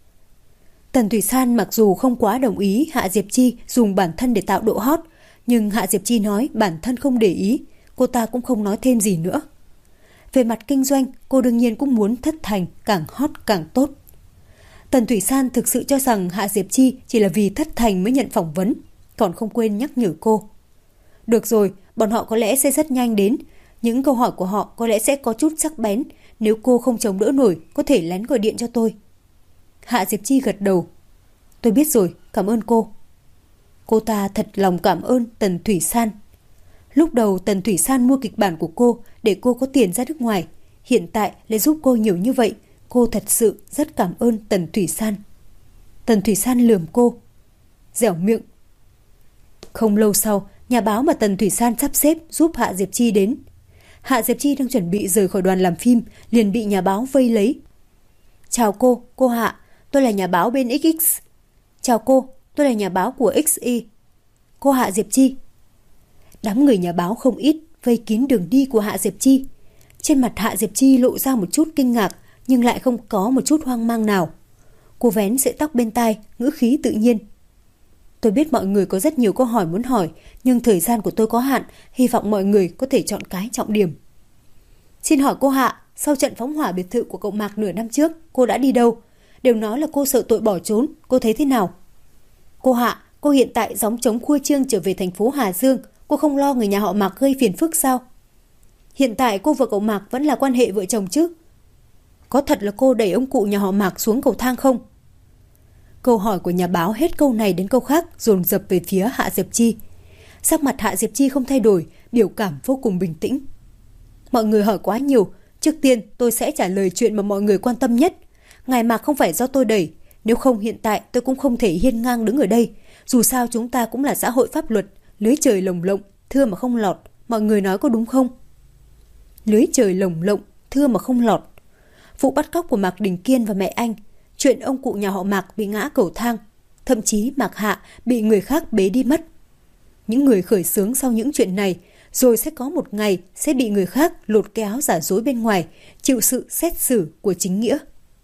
Tần Thủy San mặc dù không quá đồng ý Hạ Diệp Chi dùng bản thân để tạo độ hot, nhưng Hạ Diệp Chi nói bản thân không để ý, cô ta cũng không nói thêm gì nữa. Về mặt kinh doanh, cô đương nhiên cũng muốn Thất Thành càng hot càng tốt. Tần Thủy San thực sự cho rằng Hạ Diệp Chi chỉ là vì Thất Thành mới nhận phỏng vấn, còn không quên nhắc nhở cô. Được rồi, bọn họ có lẽ sẽ rất nhanh đến. Những câu hỏi của họ có lẽ sẽ có chút sắc bén. Nếu cô không chống đỡ nổi, có thể lén gọi điện cho tôi. Hạ Diệp Chi gật đầu. Tôi biết rồi, cảm ơn cô. Cô ta thật lòng cảm ơn Tần Thủy San. Lúc đầu Tần Thủy San mua kịch bản của cô để cô có tiền ra nước ngoài. Hiện tại lại giúp cô nhiều như vậy. Cô thật sự rất cảm ơn Tần Thủy San. Tần Thủy San lườm cô. Dẻo miệng. Không lâu sau, nhà báo mà Tần Thủy San sắp xếp giúp Hạ Diệp Chi đến. Hạ Diệp Chi đang chuẩn bị rời khỏi đoàn làm phim, liền bị nhà báo vây lấy. Chào cô Hạ, tôi là nhà báo bên XX. Chào cô, tôi là nhà báo của XY. Cô Hạ Diệp Chi. Đám người nhà báo không ít, vây kín đường đi của Hạ Diệp Chi. Trên mặt Hạ Diệp Chi lộ ra một chút kinh ngạc, nhưng lại không có một chút hoang mang nào. Cô vén sợi tóc bên tai, ngữ khí tự nhiên. Tôi biết mọi người có rất nhiều câu hỏi muốn hỏi, nhưng thời gian của tôi có hạn, hy vọng mọi người có thể chọn cái trọng điểm. Xin hỏi cô Hạ, sau trận phóng hỏa biệt thự của cậu Mạc nửa năm trước, cô đã đi đâu? Đều nói là cô sợ tội bỏ trốn, cô thấy thế nào? Cô Hạ, cô hiện tại gióng trống khua chiêng trở về thành phố Hà Dương, cô không lo người nhà họ Mạc gây phiền phức sao? Hiện tại cô và cậu Mạc vẫn là quan hệ vợ chồng chứ? Có thật là cô đẩy ông cụ nhà họ Mạc xuống cầu thang không? Câu hỏi của nhà báo hết câu này đến câu khác dồn dập về phía Hạ Diệp Chi. Sắc mặt Hạ Diệp Chi không thay đổi, biểu cảm vô cùng bình tĩnh. Mọi người hỏi quá nhiều, trước tiên tôi sẽ trả lời chuyện mà mọi người quan tâm nhất. Ngài Mạc không phải do tôi đẩy, nếu không hiện tại tôi cũng không thể hiên ngang đứng ở đây. Dù sao chúng ta cũng là xã hội pháp luật, lưới trời lồng lộng, thưa mà không lọt, mọi người nói có đúng không? Lưới trời lồng lộng, thưa mà không lọt. Vụ bắt cóc của Mạc Đình Kiên và mẹ anh, chuyện ông cụ nhà họ Mạc bị ngã cầu thang, thậm chí Mạc Hạ bị người khác bế đi mất. Những người khởi xướng sau những chuyện này, rồi sẽ có một ngày sẽ bị người khác lột cái áo giả dối bên ngoài, chịu sự xét xử của chính nghĩa.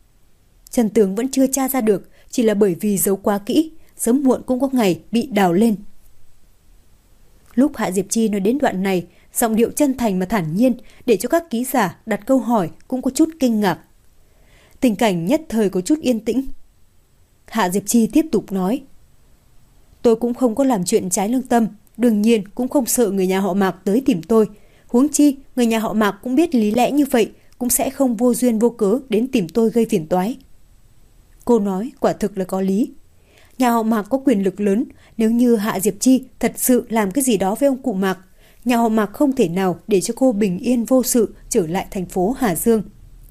Chân tướng vẫn chưa tra ra được, chỉ là bởi vì giấu quá kỹ, sớm muộn cũng có ngày bị đào lên. Lúc Hạ Diệp Chi nói đến đoạn này, giọng điệu chân thành mà thản nhiên, để cho các ký giả đặt câu hỏi cũng có chút kinh ngạc. Tình cảnh nhất thời có chút yên tĩnh. Hạ Diệp Chi tiếp tục nói. Tôi cũng không có làm chuyện trái lương tâm, đương nhiên cũng không sợ người nhà họ Mạc tới tìm tôi. Huống chi, người nhà họ Mạc cũng biết lý lẽ như vậy, cũng sẽ không vô duyên vô cớ đến tìm tôi gây phiền toái. Cô nói quả thực là có lý. Nhà họ Mạc có quyền lực lớn, nếu như Hạ Diệp Chi thật sự làm cái gì đó với ông cụ Mạc, Nhà họ Mạc không thể nào để cho cô bình yên vô sự trở lại thành phố Hà Dương.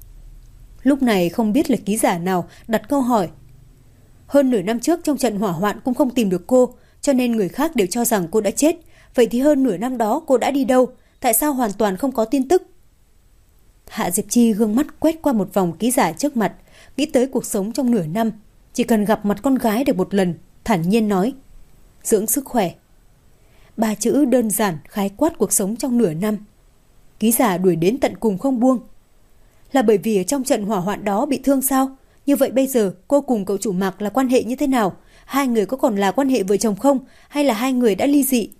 Lúc này không biết là ký giả nào đặt câu hỏi. Hơn nửa năm trước trong trận hỏa hoạn cũng không tìm được cô, cho nên người khác đều cho rằng cô đã chết. Vậy thì hơn nửa năm đó cô đã đi đâu? Tại sao hoàn toàn không có tin tức? Hạ Diệp Chi gương mắt quét qua một vòng ký giả trước mặt, nghĩ tới cuộc sống trong nửa năm. Chỉ cần gặp mặt con gái được một lần, thản nhiên nói: dưỡng sức khỏe. 3 chữ đơn giản khái quát cuộc sống trong nửa năm. Ký giả đuổi đến tận cùng không buông. Là bởi vì ở trong trận hỏa hoạn đó bị thương sao? Như vậy bây giờ cô cùng cậu chủ Mạc là quan hệ như thế nào? Hai người có còn là quan hệ vợ chồng không? Hay là hai người đã ly dị?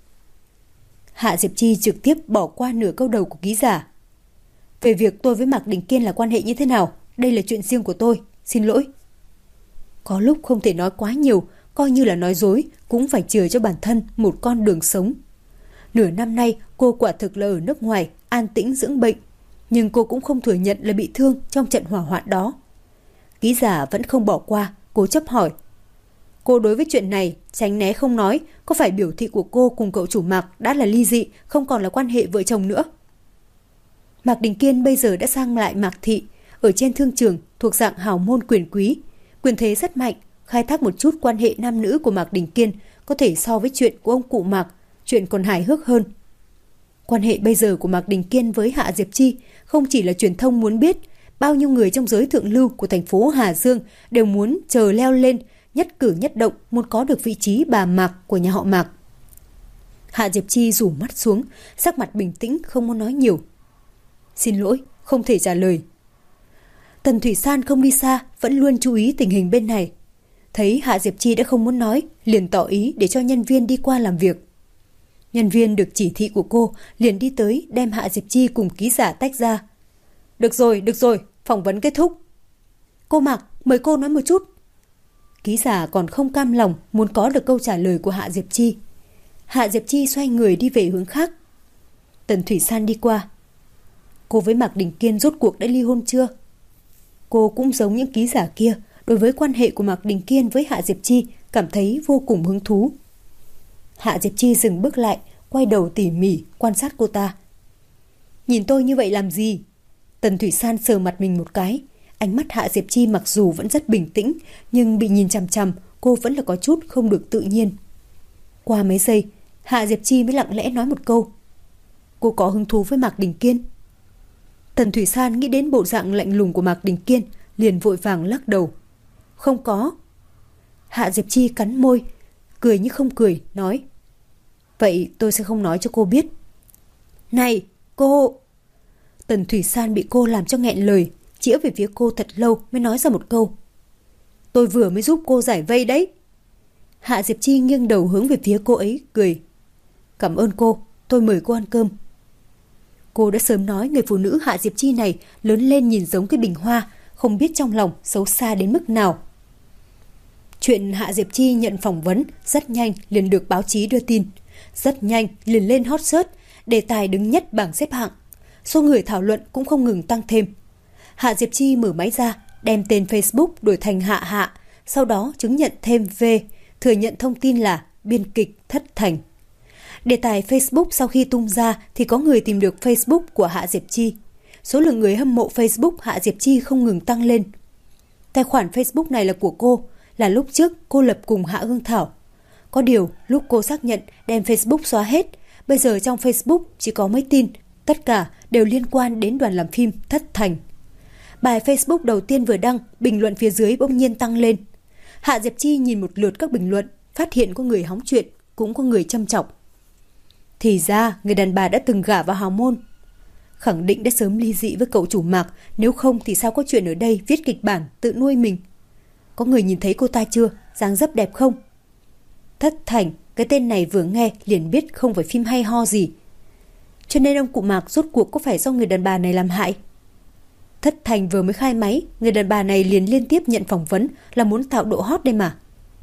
Hạ Diệp Chi trực tiếp bỏ qua nửa câu đầu của ký giả. Về việc tôi với Mạc Đình Kiên là quan hệ như thế nào, đây là chuyện riêng của tôi, xin lỗi. Có lúc không thể nói quá nhiều, coi như là nói dối, cũng phải chừa cho bản thân một con đường sống. Nửa năm nay cô quả thực là ở nước ngoài, an tĩnh dưỡng bệnh, nhưng cô cũng không thừa nhận là bị thương trong trận hỏa hoạn đó. Ký giả vẫn không bỏ qua, cố chấp hỏi. Cô đối với chuyện này tránh né không nói, có phải biểu thị của cô cùng cậu chủ Mạc đã là ly dị, không còn là quan hệ vợ chồng nữa? Mạc Đình Kiên bây giờ đã sang lại Mạc Thị, ở trên thương trường thuộc dạng hào môn quyền quý, quyền thế rất mạnh, khai thác một chút quan hệ nam nữ của Mạc Đình Kiên có thể so với chuyện của ông cụ Mạc, chuyện còn hài hước hơn. Quan hệ bây giờ của Mạc Đình Kiên với Hạ Diệp Chi không chỉ là truyền thông muốn biết, bao nhiêu người trong giới thượng lưu của thành phố Hà Dương đều muốn chờ leo lên, nhất cử nhất động muốn có được vị trí bà Mạc của nhà họ Mạc. Hạ Diệp Chi rủ mắt xuống, sắc mặt bình tĩnh không muốn nói nhiều. Xin lỗi, không thể trả lời. Tần Thủy San không đi xa, vẫn luôn chú ý tình hình bên này. Thấy Hạ Diệp Chi đã không muốn nói, liền tỏ ý để cho nhân viên đi qua làm việc. Nhân viên được chỉ thị của cô liền đi tới đem Hạ Diệp Chi cùng ký giả tách ra. Được rồi, phỏng vấn kết thúc. Cô Mạc, mời cô nói một chút. Ký giả còn không cam lòng muốn có được câu trả lời của Hạ Diệp Chi. Hạ Diệp Chi xoay người đi về hướng khác. Tần Thủy San đi qua. Cô với Mạc Đình Kiên rốt cuộc đã ly hôn chưa? Cô cũng giống những ký giả kia, đối với quan hệ của Mạc Đình Kiên với Hạ Diệp Chi cảm thấy vô cùng hứng thú. Hạ Diệp Chi dừng bước lại, quay đầu tỉ mỉ quan sát cô ta. Nhìn tôi như vậy làm gì? Tần Thủy San sờ mặt mình một cái. Ánh mắt Hạ Diệp Chi mặc dù vẫn rất bình tĩnh, nhưng bị nhìn chằm chằm, cô vẫn là có chút không được tự nhiên. Qua mấy giây, Hạ Diệp Chi mới lặng lẽ nói một câu. Cô có hứng thú với Mạc Đình Kiên? Tần Thủy San nghĩ đến bộ dạng lạnh lùng của Mạc Đình Kiên, liền vội vàng lắc đầu. Không có. Hạ Diệp Chi cắn môi, cười như không cười, nói. Vậy tôi sẽ không nói cho cô biết. Này, cô... Tần Thủy San bị cô làm cho nghẹn lời, chĩa về phía cô thật lâu mới nói ra một câu. Tôi vừa mới giúp cô giải vây đấy. Hạ Diệp Chi nghiêng đầu hướng về phía cô ấy, cười. Cảm ơn cô, tôi mời cô ăn cơm. Cô đã sớm nói người phụ nữ Hạ Diệp Chi này lớn lên nhìn giống cái bình hoa, không biết trong lòng xấu xa đến mức nào. Chuyện Hạ Diệp Chi nhận phỏng vấn rất nhanh liền được báo chí đưa tin. Rất nhanh liền lên hot search, đề tài đứng nhất bảng xếp hạng. Số người thảo luận cũng không ngừng tăng thêm. Hạ Diệp Chi mở máy ra, đem tên Facebook đổi thành Hạ Hạ, sau đó chứng nhận thêm V, thừa nhận thông tin là biên kịch thất thành. Đề tài Facebook sau khi tung ra thì có người tìm được Facebook của Hạ Diệp Chi. Số lượng người hâm mộ Facebook Hạ Diệp Chi không ngừng tăng lên. Tài khoản Facebook này là của cô, là lúc trước cô lập cùng Hạ Hương Thảo. Có điều, lúc cô xác nhận đem Facebook xóa hết, bây giờ trong Facebook chỉ có mấy tin, tất cả đều liên quan đến đoàn làm phim Thất Thành. Bài Facebook đầu tiên vừa đăng, bình luận phía dưới bỗng nhiên tăng lên. Hạ Diệp Chi nhìn một lượt các bình luận, phát hiện có người hóng chuyện, cũng có người châm chọc. Thì ra, người đàn bà đã từng gả vào hào môn. Khẳng định đã sớm ly dị với cậu chủ Mạc, nếu không thì sao có chuyện ở đây viết kịch bản tự nuôi mình. Có người nhìn thấy cô ta chưa? Dáng dấp đẹp không? Thất Thành, cái tên này vừa nghe liền biết không phải phim hay ho gì. Cho nên ông cụ Mạc rốt cuộc có phải do người đàn bà này làm hại? Thất Thành vừa mới khai máy, người đàn bà này liền liên tiếp nhận phỏng vấn là muốn tạo độ hot đây mà.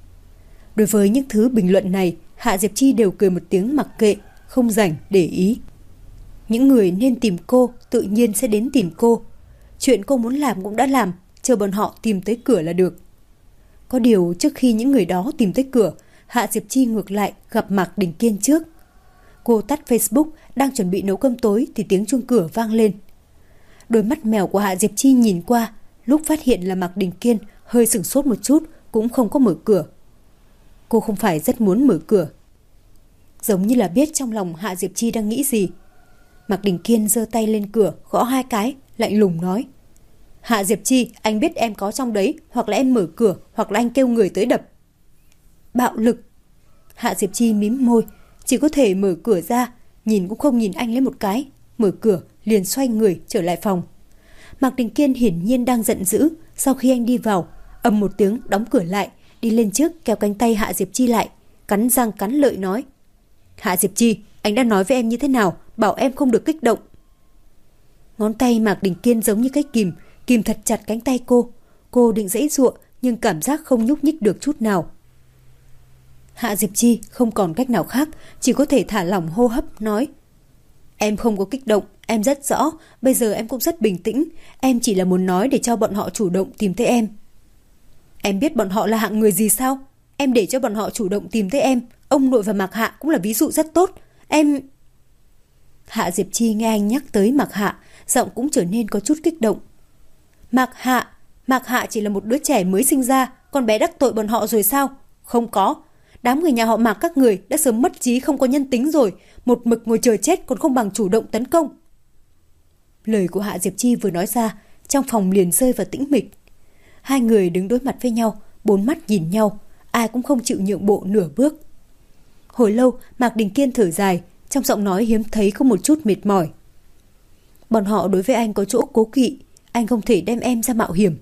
Đối với những thứ bình luận này, Hạ Diệp Chi đều cười một tiếng mặc kệ, không rảnh để ý. Những người nên tìm cô tự nhiên sẽ đến tìm cô. Chuyện cô muốn làm cũng đã làm, chờ bọn họ tìm tới cửa là được. Có điều trước khi những người đó tìm tới cửa, Hạ Diệp Chi ngược lại gặp Mạc Đình Kiên trước. Cô tắt Facebook, đang chuẩn bị nấu cơm tối thì tiếng chuông cửa vang lên. Đôi mắt mèo của Hạ Diệp Chi nhìn qua, lúc phát hiện là Mạc Đình Kiên hơi sửng sốt một chút, cũng không có mở cửa. Cô không phải rất muốn mở cửa. Giống như là biết trong lòng Hạ Diệp Chi đang nghĩ gì. Mạc Đình Kiên giơ tay lên cửa, gõ 2 cái, lạnh lùng nói: Hạ Diệp Chi, anh biết em có trong đấy, hoặc là em mở cửa, hoặc là anh kêu người tới đập. Bạo lực. Hạ Diệp Chi mím môi, chỉ có thể mở cửa ra, nhìn cũng không nhìn anh lấy một cái, mở cửa liền xoay người trở lại phòng. Mạc Đình Kiên hiển nhiên đang giận dữ, sau khi anh đi vào, ầm một tiếng đóng cửa lại, đi lên trước kéo cánh tay Hạ Diệp Chi lại, cắn răng cắn lợi nói: Hạ Diệp Chi, anh đã nói với em như thế nào, bảo em không được kích động. Ngón tay Mạc Đình Kiên giống như cái kìm thật chặt cánh tay cô. Cô định giãy giụa nhưng cảm giác không nhúc nhích được chút nào. Hạ Diệp Chi không còn cách nào khác, chỉ có thể thả lỏng hô hấp nói: Em không có kích động, em rất rõ, bây giờ em cũng rất bình tĩnh, em chỉ là muốn nói để cho bọn họ chủ động tìm tới em. Em biết bọn họ là hạng người gì sao? Em để cho bọn họ chủ động tìm tới em, ông nội và Mạc Hạ cũng là ví dụ rất tốt. Em... Hạ Diệp Chi nghe anh nhắc tới Mạc Hạ, giọng cũng trở nên có chút kích động. Mạc Hạ chỉ là một đứa trẻ mới sinh ra, con bé đắc tội bọn họ rồi sao? Không có. Đám người nhà họ Mạc các người đã sớm mất trí không có nhân tính rồi, một mực ngồi chờ chết còn không bằng chủ động tấn công. Lời của Hạ Diệp Chi vừa nói ra, trong phòng liền rơi vào tĩnh mịch. Hai người đứng đối mặt với nhau, bốn mắt nhìn nhau, ai cũng không chịu nhượng bộ nửa bước. Hồi lâu, Mạc Đình Kiên thở dài, trong giọng nói hiếm thấy có một chút mệt mỏi. Bọn họ đối với anh có chỗ cố kỵ, anh không thể đem em ra mạo hiểm.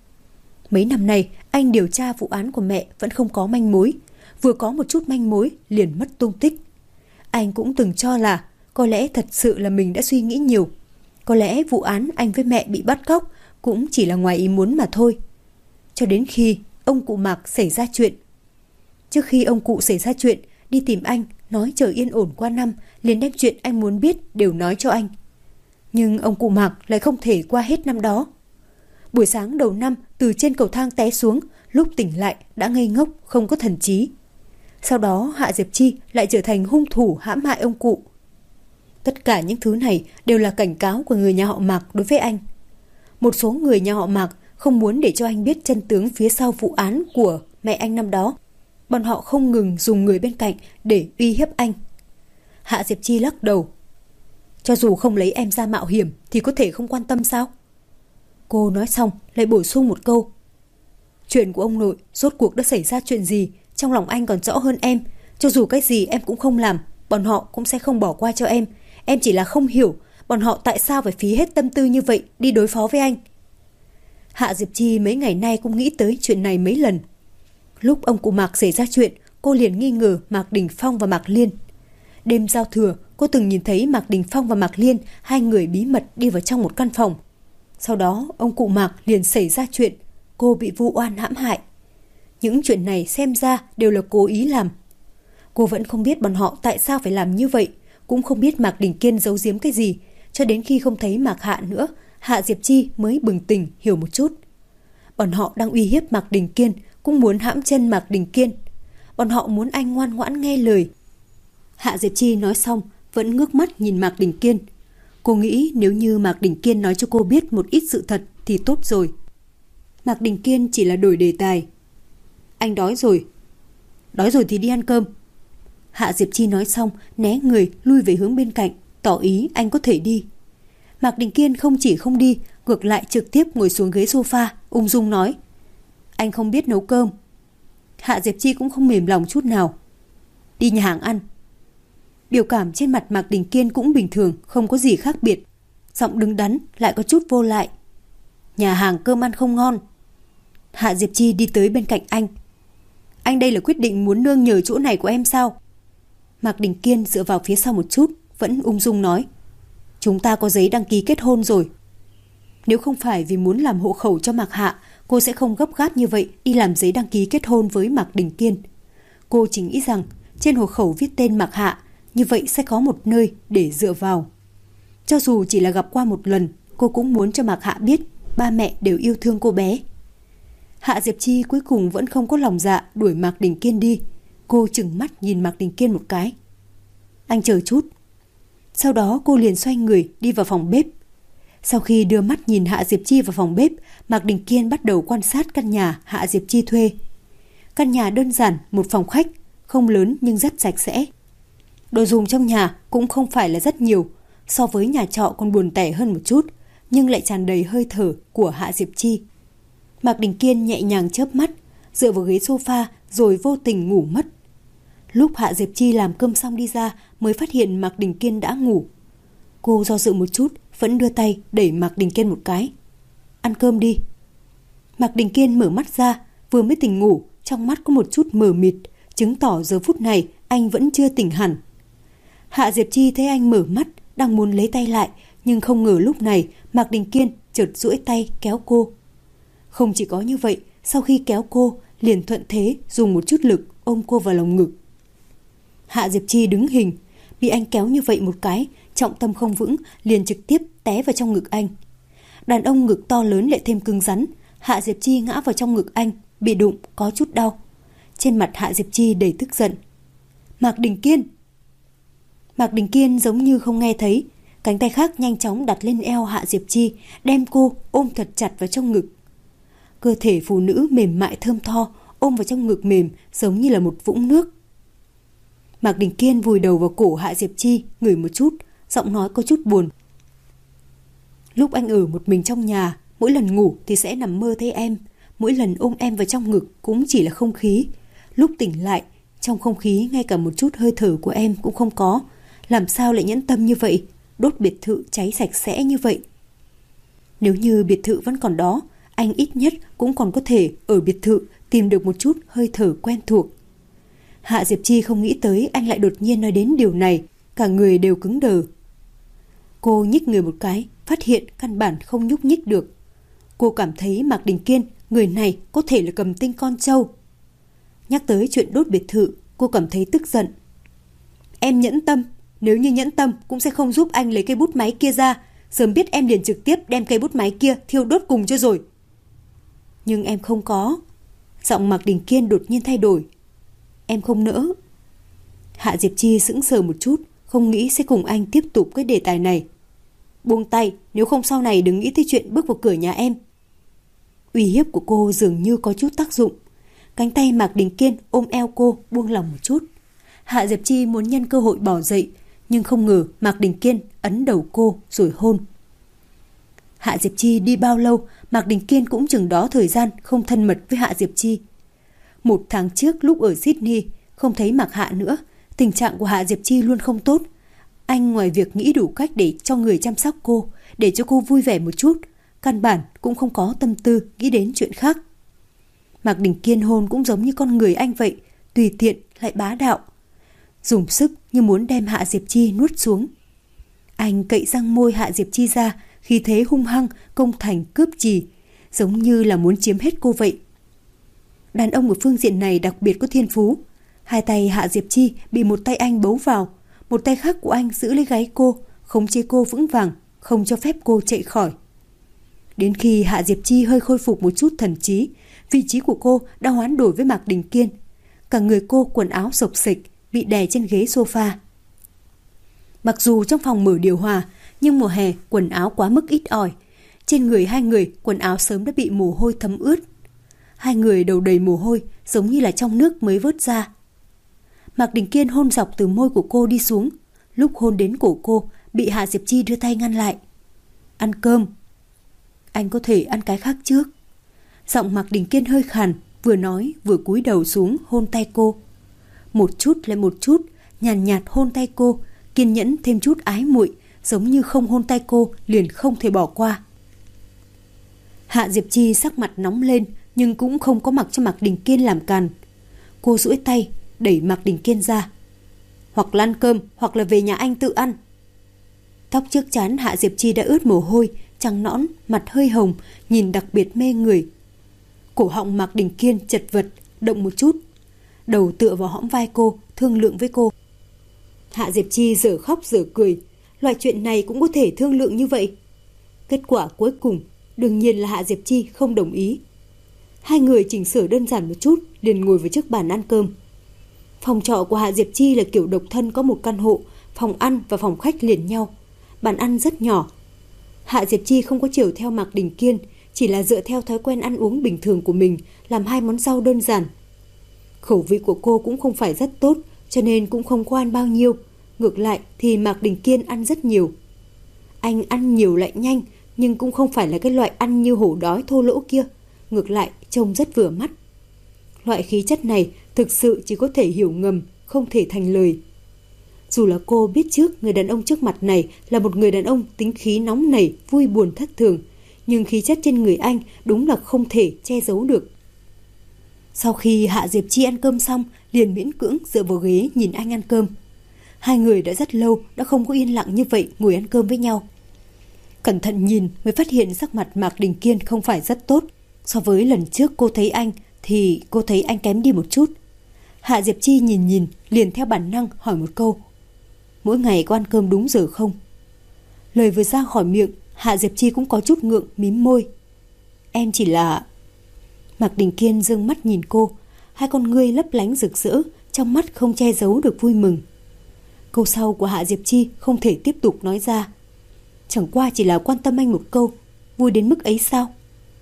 Mấy năm nay, anh điều tra vụ án của mẹ vẫn không có manh mối, vừa có một chút manh mối liền mất tung tích. Anh cũng từng cho là có lẽ thật sự là mình đã suy nghĩ nhiều. Có lẽ vụ án anh với mẹ bị bắt cóc cũng chỉ là ngoài ý muốn mà thôi. Cho đến khi ông cụ Mạc xảy ra chuyện. Trước khi ông cụ xảy ra chuyện, đi tìm anh, nói chờ yên ổn qua năm, liền đem chuyện anh muốn biết đều nói cho anh. Nhưng ông cụ Mạc lại không thể qua hết năm đó. Buổi sáng đầu năm từ trên cầu thang té xuống, lúc tỉnh lại đã ngây ngốc, không có thần trí. Sau đó Hạ Diệp Chi lại trở thành hung thủ hãm hại ông cụ. Tất cả những thứ này đều là cảnh cáo của người nhà họ Mạc đối với anh. Một số người nhà họ Mạc không muốn để cho anh biết chân tướng phía sau vụ án của mẹ anh năm đó. Bọn họ không ngừng dùng người bên cạnh để uy hiếp anh. Hạ Diệp Chi lắc đầu. Cho dù không lấy em ra mạo hiểm thì có thể không quan tâm sao? Cô nói xong lại bổ sung một câu. Chuyện của ông nội rốt cuộc đã xảy ra chuyện gì, trong lòng anh còn rõ hơn em. Cho dù cái gì em cũng không làm, bọn họ cũng sẽ không bỏ qua cho em. Em chỉ là không hiểu bọn họ tại sao phải phí hết tâm tư như vậy đi đối phó với anh. Hạ Diệp Chi mấy ngày nay cũng nghĩ tới chuyện này mấy lần. Lúc ông cụ Mạc xảy ra chuyện, cô liền nghi ngờ Mạc Đình Phong và Mạc Liên. Đêm giao thừa, cô từng nhìn thấy Mạc Đình Phong và Mạc Liên, hai người bí mật đi vào trong một căn phòng. Sau đó, ông cụ Mạc liền xảy ra chuyện, cô bị vu oan hãm hại. Những chuyện này xem ra đều là cố ý làm. Cô vẫn không biết bọn họ tại sao phải làm như vậy, cũng không biết Mạc Đình Kiên giấu giếm cái gì, cho đến khi không thấy Mạc Hạ nữa, Hạ Diệp Chi mới bừng tỉnh hiểu một chút. Bọn họ đang uy hiếp Mạc Đình Kiên, cũng muốn hãm chân Mạc Đình Kiên. Bọn họ muốn anh ngoan ngoãn nghe lời. Hạ Diệp Chi nói xong, vẫn ngước mắt nhìn Mạc Đình Kiên. Cô nghĩ nếu như Mạc Đình Kiên nói cho cô biết một ít sự thật thì tốt rồi. Mạc Đình Kiên chỉ là đổi đề tài. Anh đói rồi. Đói rồi thì đi ăn cơm. Hạ Diệp Chi nói xong, né người lui về hướng bên cạnh, tỏ ý anh có thể đi. Mạc Đình Kiên không chỉ không đi, ngược lại trực tiếp ngồi xuống ghế sofa, ung dung nói. Anh không biết nấu cơm. Hạ Diệp Chi cũng không mềm lòng chút nào. Đi nhà hàng ăn. Biểu cảm trên mặt Mạc Đình Kiên cũng bình thường, không có gì khác biệt. Giọng đứng đắn lại có chút vô lại. Nhà hàng cơm ăn không ngon. Hạ Diệp Chi đi tới bên cạnh anh. Anh đây là quyết định muốn nương nhờ chỗ này của em sao? Mạc Đình Kiên dựa vào phía sau một chút, vẫn ung dung nói. Chúng ta có giấy đăng ký kết hôn rồi. Nếu không phải vì muốn làm hộ khẩu cho Mạc Hạ, cô sẽ không gấp gáp như vậy đi làm giấy đăng ký kết hôn với Mạc Đình Kiên. Cô chỉ nghĩ rằng trên hộ khẩu viết tên Mạc Hạ, như vậy sẽ có một nơi để dựa vào. Cho dù chỉ là gặp qua một lần, cô cũng muốn cho Mạc Hạ biết ba mẹ đều yêu thương cô bé. Hạ Diệp Chi cuối cùng vẫn không có lòng dạ đuổi Mạc Đình Kiên đi. Cô trừng mắt nhìn Mạc Đình Kiên một cái. anh chờ chút. Sau đó cô liền xoay người đi vào phòng bếp. Sau khi đưa mắt nhìn Hạ Diệp Chi vào phòng bếp, Mạc Đình Kiên bắt đầu quan sát căn nhà Hạ Diệp Chi thuê. Căn nhà đơn giản, một phòng khách, không lớn nhưng rất sạch sẽ. Đồ dùng trong nhà cũng không phải là rất nhiều, so với nhà trọ còn buồn tẻ hơn một chút, nhưng lại tràn đầy hơi thở của Hạ Diệp Chi. Mạc Đình Kiên nhẹ nhàng chớp mắt, dựa vào ghế sofa rồi vô tình ngủ mất. Lúc Hạ Diệp Chi làm cơm xong đi ra mới phát hiện Mạc Đình Kiên đã ngủ. Cô do dự một chút, vẫn đưa tay đẩy Mạc Đình Kiên một cái. Ăn cơm đi. Mạc Đình Kiên mở mắt ra, vừa mới tỉnh ngủ, trong mắt có một chút mờ mịt, chứng tỏ giờ phút này anh vẫn chưa tỉnh hẳn. Hạ Diệp Chi thấy anh mở mắt, đang muốn lấy tay lại, nhưng không ngờ lúc này Mạc Đình Kiên chợt duỗi tay kéo cô. Không chỉ có như vậy, sau khi kéo cô, liền thuận thế dùng một chút lực ôm cô vào lòng ngực. Hạ Diệp Chi đứng hình, bị anh kéo như vậy một cái, trọng tâm không vững, liền trực tiếp té vào trong ngực anh. Đàn ông ngực to lớn lại thêm cứng rắn, Hạ Diệp Chi ngã vào trong ngực anh, bị đụng có chút đau. Trên mặt Hạ Diệp Chi đầy tức giận. Mạc Đình Kiên! Mạc Đình Kiên giống như không nghe thấy, cánh tay khác nhanh chóng đặt lên eo Hạ Diệp Chi, đem cô ôm thật chặt vào trong ngực. Cơ thể phụ nữ mềm mại thơm tho, ôm vào trong ngực mềm giống như là một vũng nước. Mạc Đình Kiên vùi đầu vào cổ Hạ Diệp Chi, ngửi một chút, giọng nói có chút buồn. Lúc anh ở một mình trong nhà, mỗi lần ngủ thì sẽ nằm mơ thấy em, mỗi lần ôm em vào trong ngực cũng chỉ là không khí. Lúc tỉnh lại, trong không khí ngay cả một chút hơi thở của em cũng không có. Làm sao lại nhẫn tâm như vậy, đốt biệt thự cháy sạch sẽ như vậy? Nếu như biệt thự vẫn còn đó, anh ít nhất cũng còn có thể ở biệt thự tìm được một chút hơi thở quen thuộc. Hạ Diệp Chi không nghĩ tới anh lại đột nhiên nói đến điều này, cả người đều cứng đờ. Cô nhích người một cái, phát hiện căn bản không nhúc nhích được. Cô cảm thấy Mạc Đình Kiên, người này có thể là cầm tinh con trâu. Nhắc tới chuyện đốt biệt thự, cô cảm thấy tức giận. Em nhẫn tâm, nếu như nhẫn tâm cũng sẽ không giúp anh lấy cây bút máy kia ra, sớm biết em liền trực tiếp đem cây bút máy kia thiêu đốt cùng cho rồi. Nhưng em không có. Giọng Mạc Đình Kiên đột nhiên thay đổi. Em không nỡ. Hạ Diệp Chi sững sờ một chút, không nghĩ sẽ cùng anh tiếp tục cái đề tài này. Buông tay, nếu không sau này đừng nghĩ tới chuyện bước vào cửa nhà em. Uy hiếp của cô dường như có chút tác dụng. Cánh tay Mạc Đình Kiên ôm eo cô, buông lỏng một chút. Hạ Diệp Chi muốn nhân cơ hội bỏ dậy, nhưng không ngờ Mạc Đình Kiên ấn đầu cô rồi hôn. Hạ Diệp Chi đi bao lâu, Mạc Đình Kiên cũng chừng đó thời gian không thân mật với Hạ Diệp Chi. 1 tháng trước lúc ở Sydney, không thấy Mạc Hạ nữa, tình trạng của Hạ Diệp Chi luôn không tốt. Anh ngoài việc nghĩ đủ cách để cho người chăm sóc cô, để cho cô vui vẻ một chút, căn bản cũng không có tâm tư nghĩ đến chuyện khác. Mạc Đình Kiên hôn cũng giống như con người anh vậy, tùy tiện lại bá đạo, dùng sức như muốn đem Hạ Diệp Chi nuốt xuống. Anh cậy răng môi Hạ Diệp Chi ra, khi thế hung hăng, công thành cướp trì, giống như là muốn chiếm hết cô vậy. Đàn ông ở phương diện này đặc biệt có thiên phú. 2 tay Hạ Diệp Chi bị một tay anh bấu vào, một tay khác của anh giữ lấy gáy cô, khống chế cô vững vàng, không cho phép cô chạy khỏi. Đến khi Hạ Diệp Chi hơi khôi phục một chút thần trí, vị trí của cô đã hoán đổi với Mạc Đình Kiên. Cả người cô quần áo xộc xịch, bị đè trên ghế sofa. Mặc dù trong phòng mở điều hòa, nhưng mùa hè quần áo quá mức ít ỏi. Trên người hai người quần áo sớm đã bị mồ hôi thấm ướt. Hai người đầu đầy mồ hôi, giống như là trong nước mới vớt ra. Mạc Đình Kiên hôn dọc từ môi của cô đi xuống. Lúc hôn đến cổ cô, bị Hạ Diệp Chi đưa tay ngăn lại. Ăn cơm. Anh có thể ăn cái khác trước. Giọng Mạc Đình Kiên hơi khàn, vừa nói vừa cúi đầu xuống hôn tay cô. Một chút lại một chút, nhàn nhạt hôn tay cô, kiên nhẫn thêm chút ái muội, giống như không hôn tay cô liền không thể bỏ qua. Hạ Diệp Chi sắc mặt nóng lên, nhưng cũng không có mặc cho Mạc Đình Kiên làm càn. Cô duỗi tay đẩy Mạc Đình Kiên ra. Hoặc là ăn cơm, hoặc là về nhà anh tự ăn. Tóc trước trán Hạ Diệp Chi đã ướt mồ hôi, trắng nõn, mặt hơi hồng, nhìn đặc biệt mê người. Cổ họng Mạc Đình Kiên chật vật, động một chút, đầu tựa vào hõm vai cô, thương lượng với cô. Hạ Diệp Chi dở khóc dở cười, loại chuyện này cũng có thể thương lượng như vậy. Kết quả cuối cùng đương nhiên là Hạ Diệp Chi không đồng ý. Hai người chỉnh sửa đơn giản một chút, liền ngồi vào trước bàn ăn cơm. Phòng trọ của Hạ Diệp Chi là kiểu độc thân có một căn hộ, phòng ăn và phòng khách liền nhau. Bàn ăn rất nhỏ. Hạ Diệp Chi không có chiều theo Mạc Đình Kiên, chỉ là dựa theo thói quen ăn uống bình thường của mình, làm 2 món rau đơn giản. Khẩu vị của cô cũng không phải rất tốt, cho nên cũng không có ăn bao nhiêu. Ngược lại thì Mạc Đình Kiên ăn rất nhiều. Anh ăn nhiều lại nhanh, nhưng cũng không phải là cái loại ăn như hổ đói thô lỗ kia. Ngược lại trông rất vừa mắt. Loại khí chất này thực sự chỉ có thể hiểu ngầm, không thể thành lời. Dù là cô biết trước người đàn ông trước mặt này là một người đàn ông tính khí nóng nảy, vui buồn thất thường, nhưng khí chất trên người anh đúng là không thể che giấu được. Sau khi Hạ Diệp Chi ăn cơm xong, liền miễn cưỡng dựa vào ghế nhìn anh ăn cơm. Hai người đã rất lâu đã không có yên lặng như vậy ngồi ăn cơm với nhau. Cẩn thận nhìn mới phát hiện sắc mặt Mạc Đình Kiên không phải rất tốt. So với lần trước cô thấy anh thì cô thấy anh kém đi một chút. Hạ Diệp Chi nhìn liền theo bản năng hỏi một câu: mỗi ngày có ăn cơm đúng giờ không? Lời vừa ra khỏi miệng, Hạ Diệp Chi cũng có chút ngượng mím môi. Em chỉ là... Mạc Đình Kiên dương mắt nhìn cô, hai con ngươi lấp lánh rực rỡ, trong mắt không che giấu được vui mừng. Câu sau của Hạ Diệp Chi không thể tiếp tục nói ra. Chẳng qua chỉ là quan tâm anh một câu, vui đến mức ấy sao?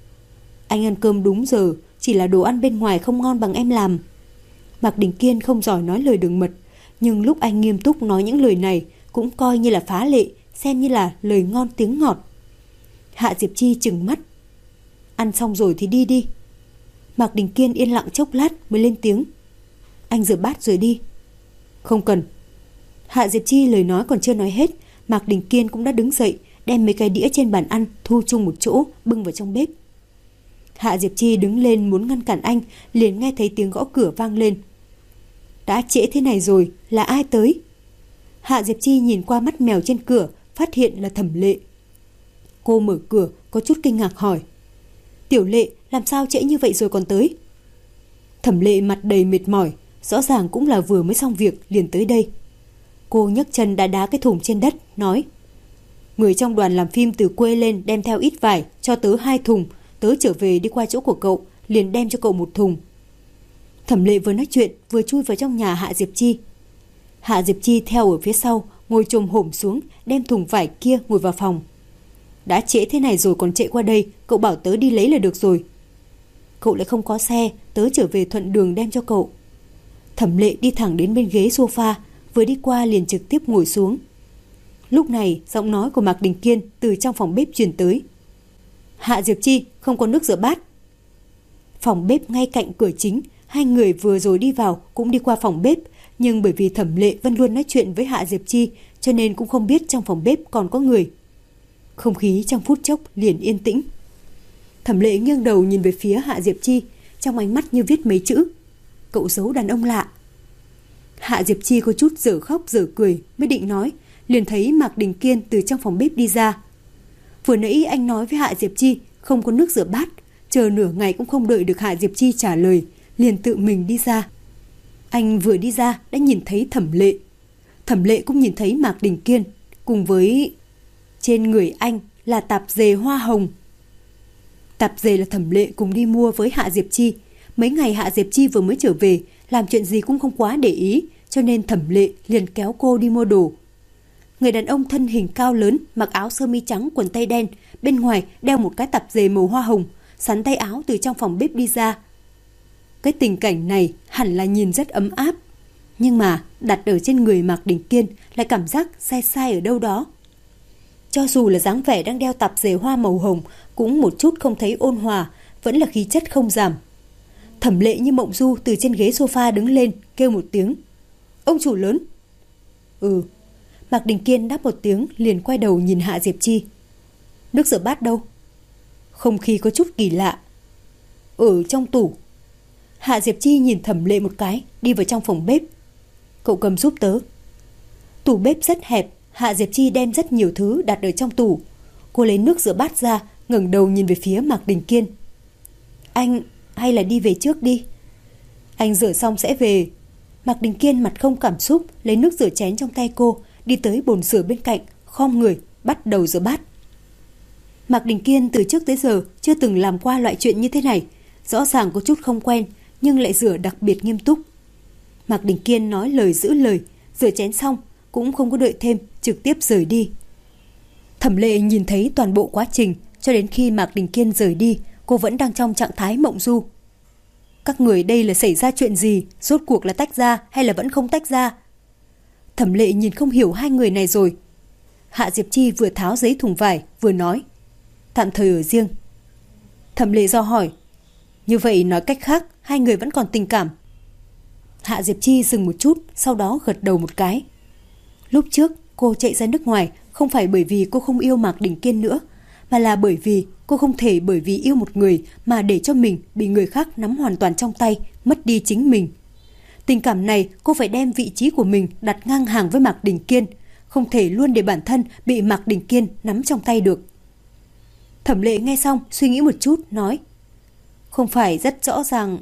Anh ăn cơm đúng giờ, chỉ là đồ ăn bên ngoài không ngon bằng em làm. Mạc Đình Kiên không giỏi nói lời đường mật, nhưng lúc anh nghiêm túc nói những lời này cũng coi như là phá lệ, xem như là lời ngon tiếng ngọt. Hạ Diệp Chi trừng mắt. Ăn xong rồi thì đi đi. Mạc Đình Kiên yên lặng chốc lát mới lên tiếng. Anh rửa bát rồi đi. Không cần. Hạ Diệp Chi lời nói còn chưa nói hết, Mạc Đình Kiên cũng đã đứng dậy, đem mấy cái đĩa trên bàn ăn thu chung một chỗ, bưng vào trong bếp. Hạ Diệp Chi đứng lên muốn ngăn cản anh, liền nghe thấy tiếng gõ cửa vang lên. Đã trễ thế này rồi, là ai tới? Hạ Diệp Chi nhìn qua mắt mèo trên cửa, phát hiện là Thẩm Lệ. Cô mở cửa, có chút kinh ngạc hỏi. Tiểu Lệ, làm sao trễ như vậy rồi còn tới? Thẩm Lệ mặt đầy mệt mỏi, rõ ràng cũng là vừa mới xong việc liền tới đây. Cô nhấc chân đá cái thùng trên đất, nói: người trong đoàn làm phim từ quê lên đem theo ít vải, cho tớ 2 thùng, tớ trở về đi qua chỗ của cậu, liền đem cho cậu 1 thùng. Thẩm Lệ vừa nói chuyện vừa chui vào trong nhà Hạ Diệp Chi. Hạ Diệp Chi theo ở phía sau, ngồi chồm hổm xuống, đem thùng vải kia ngồi vào phòng. Đã trễ thế này rồi còn chạy qua đây, cậu bảo tớ đi lấy là được rồi. Cậu lại không có xe, tớ trở về thuận đường đem cho cậu. Thẩm Lệ đi thẳng đến bên ghế sofa, vừa đi qua liền trực tiếp ngồi xuống. Lúc này giọng nói của Mạc Đình Kiên từ trong phòng bếp truyền tới. Hạ Diệp Chi, không có nước rửa bát. Phòng bếp ngay cạnh cửa chính, hai người vừa rồi đi vào cũng đi qua phòng bếp, nhưng bởi vì Thẩm Lệ vẫn luôn nói chuyện với Hạ Diệp Chi, cho nên cũng không biết trong phòng bếp còn có người. Không khí trong phút chốc liền yên tĩnh. Thẩm Lệ nghiêng đầu nhìn về phía Hạ Diệp Chi, trong ánh mắt như viết mấy chữ: cậu giấu đàn ông lạ. Hạ Diệp Chi có chút dở khóc dở cười, mới định nói, liền thấy Mạc Đình Kiên từ trong phòng bếp đi ra. Vừa nãy anh nói với Hạ Diệp Chi không có nước rửa bát, chờ nửa ngày cũng không đợi được Hạ Diệp Chi trả lời, liền tự mình đi ra. Anh vừa đi ra đã nhìn thấy Thẩm Lệ. Thẩm Lệ cũng nhìn thấy Mạc Đình Kiên, cùng với trên người anh là tạp dề hoa hồng. Tạp dề là Thẩm Lệ cùng đi mua với Hạ Diệp Chi. Mấy ngày Hạ Diệp Chi vừa mới trở về, làm chuyện gì cũng không quá để ý, cho nên Thẩm Lệ liền kéo cô đi mua đồ. Người đàn ông thân hình cao lớn, mặc áo sơ mi trắng quần tây đen, bên ngoài đeo một cái tạp dề màu hoa hồng, sắn tay áo từ trong phòng bếp đi ra. Cái tình cảnh này hẳn là nhìn rất ấm áp, nhưng mà đặt ở trên người Mạc Đình Kiên lại cảm giác sai sai ở đâu đó. Cho dù là dáng vẻ đang đeo tạp dề hoa màu hồng, cũng một chút không thấy ôn hòa, vẫn là khí chất không giảm. Thẩm Lệ như mộng du từ trên ghế sofa đứng lên, kêu một tiếng: ông chủ lớn. Ừ. Mạc Đình Kiên đáp một tiếng, liền quay đầu nhìn Hạ Diệp Chi. Nước rửa bát đâu? Không khí có chút kỳ lạ. Ở trong tủ. Hạ Diệp Chi nhìn Thẩm Lệ một cái, đi vào trong phòng bếp. Cậu cầm giúp tớ. Tủ bếp rất hẹp, Hạ Diệp Chi đem rất nhiều thứ đặt ở trong tủ. Cô lấy nước rửa bát ra, ngẩng đầu nhìn về phía Mạc Đình Kiên. Anh hay là đi về trước đi. Anh rửa xong sẽ về. Mạc Đình Kiên mặt không cảm xúc, lấy nước rửa chén trong tay cô, đi tới bồn rửa bên cạnh, khom người, bắt đầu rửa bát. Mạc Đình Kiên từ trước tới giờ chưa từng làm qua loại chuyện như thế này, rõ ràng có chút không quen, nhưng lại rửa đặc biệt nghiêm túc. Mạc Đình Kiên nói lời giữ lời, rửa chén xong, cũng không có đợi thêm, trực tiếp rời đi. Thẩm Lệ nhìn thấy toàn bộ quá trình, cho đến khi Mạc Đình Kiên rời đi, cô vẫn đang trong trạng thái mộng du. Các người đây là xảy ra chuyện gì, rốt cuộc là tách ra hay là vẫn không tách ra? Thẩm Lệ nhìn không hiểu hai người này rồi. Hạ Diệp Chi vừa tháo giấy thùng vải, vừa nói, tạm thời ở riêng. Thẩm Lệ do hỏi, như vậy nói cách khác, hai người vẫn còn tình cảm. Hạ Diệp Chi dừng một chút, sau đó gật đầu một cái. Lúc trước, cô chạy ra nước ngoài không phải bởi vì cô không yêu Mạc Đình Kiên nữa, mà là bởi vì cô không thể bởi vì yêu một người mà để cho mình bị người khác nắm hoàn toàn trong tay, mất đi chính mình. Tình cảm này cô phải đem vị trí của mình đặt ngang hàng với Mạc Đình Kiên, không thể luôn để bản thân bị Mạc Đình Kiên nắm trong tay được. Thẩm Lệ nghe xong suy nghĩ một chút, nói, không phải rất rõ ràng.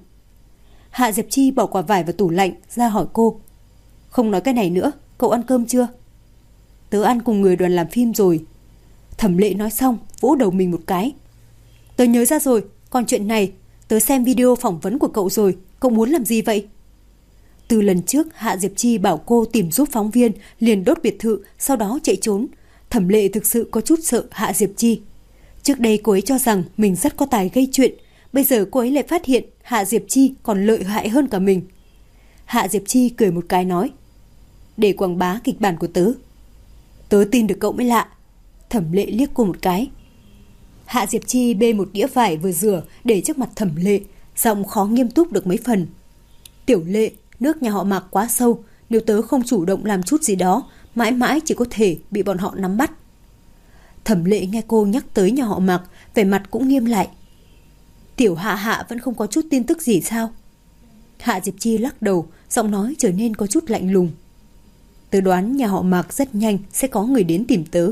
Hạ Diệp Chi bỏ quả vải vào tủ lạnh ra hỏi cô, không nói cái này nữa, cậu ăn cơm chưa? Tớ ăn cùng người đoàn làm phim rồi. Thẩm Lệ nói xong vỗ đầu mình một cái. Tớ nhớ ra rồi, còn chuyện này, tớ xem video phỏng vấn của cậu rồi, cậu muốn làm gì vậy? Từ lần trước Hạ Diệp Chi bảo cô tìm giúp phóng viên, liền đốt biệt thự, sau đó chạy trốn. Thẩm Lệ thực sự có chút sợ Hạ Diệp Chi. Trước đây cô ấy cho rằng mình rất có tài gây chuyện, bây giờ cô ấy lại phát hiện Hạ Diệp Chi còn lợi hại hơn cả mình. Hạ Diệp Chi cười một cái nói, để quảng bá kịch bản của tớ. Tớ tin được cậu mới lạ. Thẩm Lệ liếc cô một cái. Hạ Diệp Chi bê một đĩa vải vừa rửa để trước mặt Thẩm Lệ, giọng khó nghiêm túc được mấy phần. Tiểu Lệ, nước nhà họ Mạc quá sâu, nếu tớ không chủ động làm chút gì đó, mãi mãi chỉ có thể bị bọn họ nắm bắt. Thẩm Lệ nghe cô nhắc tới nhà họ Mạc, vẻ mặt cũng nghiêm lại. Tiểu Hạ Hạ vẫn không có chút tin tức gì sao? Hạ Diệp Chi lắc đầu, giọng nói trở nên có chút lạnh lùng. Tớ đoán nhà họ Mạc rất nhanh sẽ có người đến tìm tớ.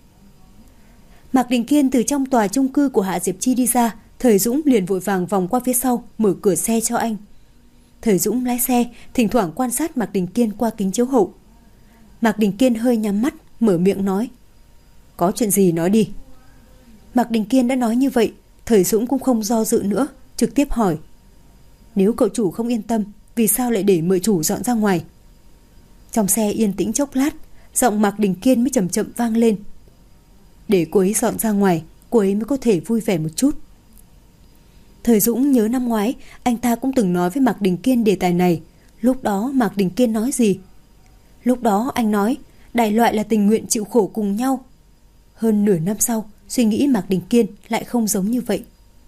Mạc Đình Kiên từ trong tòa chung cư của Hạ Diệp Chi đi ra, Thời Dũng liền vội vàng vòng qua phía sau, mở cửa xe cho anh. Thời Dũng lái xe, thỉnh thoảng quan sát Mạc Đình Kiên qua kính chiếu hậu. Mạc Đình Kiên hơi nhắm mắt, mở miệng nói, có chuyện gì nói đi. Mạc Đình Kiên đã nói như vậy, Thời Dũng cũng không do dự nữa, trực tiếp hỏi, nếu cậu chủ không yên tâm, vì sao lại để mời chủ dọn ra ngoài? Trong xe yên tĩnh chốc lát, giọng Mạc Đình Kiên mới chậm chậm vang lên. Để cô ấy dọn ra ngoài, cô ấy mới có thể vui vẻ một chút. Thời Dũng nhớ năm ngoái, anh ta cũng từng nói với Mạc Đình Kiên đề tài này. Lúc đó Mạc Đình Kiên nói gì? Lúc đó anh nói, đại loại là tình nguyện chịu khổ cùng nhau. Hơn nửa năm sau, suy nghĩ Mạc Đình Kiên lại không giống như vậy.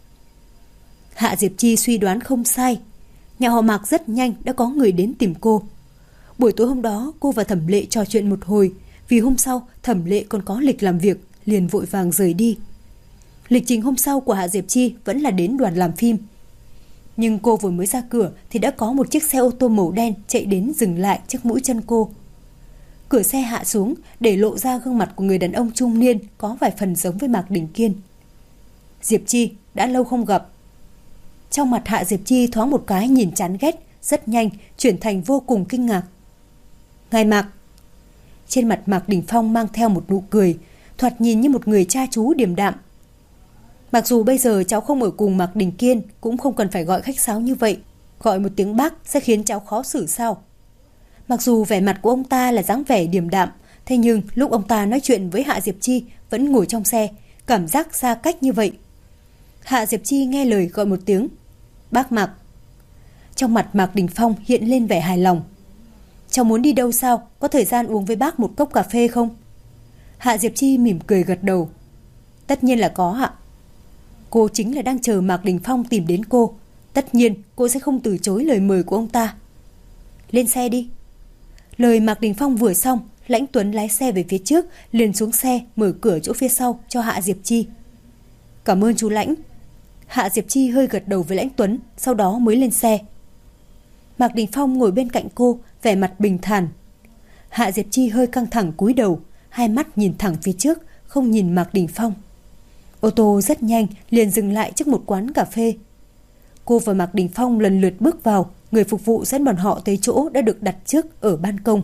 Hạ Diệp Chi suy đoán không sai. Nhà họ Mạc rất nhanh đã có người đến tìm cô. Buổi tối hôm đó cô và Thẩm Lệ trò chuyện một hồi, vì hôm sau Thẩm Lệ còn có lịch làm việc, liền vội vàng rời đi. Lịch trình hôm sau của Hạ Diệp Chi vẫn là đến đoàn làm phim. Nhưng cô vừa mới ra cửa thì đã có một chiếc xe ô tô màu đen chạy đến dừng lại trước mũi chân cô. Cửa xe hạ xuống để lộ ra gương mặt của người đàn ông trung niên có vài phần giống với Mạc Đình Kiên. Diệp Chi, đã lâu không gặp. Trong mặt Hạ Diệp Chi thoáng một cái nhìn chán ghét, rất nhanh chuyển thành vô cùng kinh ngạc. Ngài Mạc. Trên mặt Mạc Đình Phong mang theo một nụ cười, thoạt nhìn như một người cha chú điềm đạm. Mặc dù bây giờ cháu không ở cùng Mạc Đình Kiên, cũng không cần phải gọi khách sáo như vậy. Gọi một tiếng bác sẽ khiến cháu khó xử sao? Mặc dù vẻ mặt của ông ta là dáng vẻ điềm đạm, thế nhưng lúc ông ta nói chuyện với Hạ Diệp Chi vẫn ngồi trong xe, cảm giác xa cách như vậy. Hạ Diệp Chi nghe lời gọi một tiếng, bác Mạc. Trong mặt Mạc Đình Phong hiện lên vẻ hài lòng. Cháu muốn đi đâu sao? Có thời gian uống với bác một cốc cà phê không? Hạ Diệp Chi mỉm cười gật đầu. Tất nhiên là có ạ. Cô chính là đang chờ Mạc Đình Phong tìm đến cô. Tất nhiên cô sẽ không từ chối lời mời của ông ta. Lên xe đi. Lời Mạc Đình Phong vừa xong, Lãnh Tuấn lái xe về phía trước, liền xuống xe mở cửa chỗ phía sau cho Hạ Diệp Chi. Cảm ơn chú Lãnh. Hạ Diệp Chi hơi gật đầu với Lãnh Tuấn, sau đó mới lên xe. Mạc Đình Phong ngồi bên cạnh cô, vẻ mặt bình thản. Hạ Diệp Chi hơi căng thẳng cúi đầu, hai mắt nhìn thẳng phía trước, không nhìn Mạc Đình Phong. Ô tô rất nhanh liền dừng lại trước một quán cà phê. Cô và Mạc Đình Phong lần lượt bước vào, người phục vụ dẫn bọn họ tới chỗ đã được đặt trước ở ban công.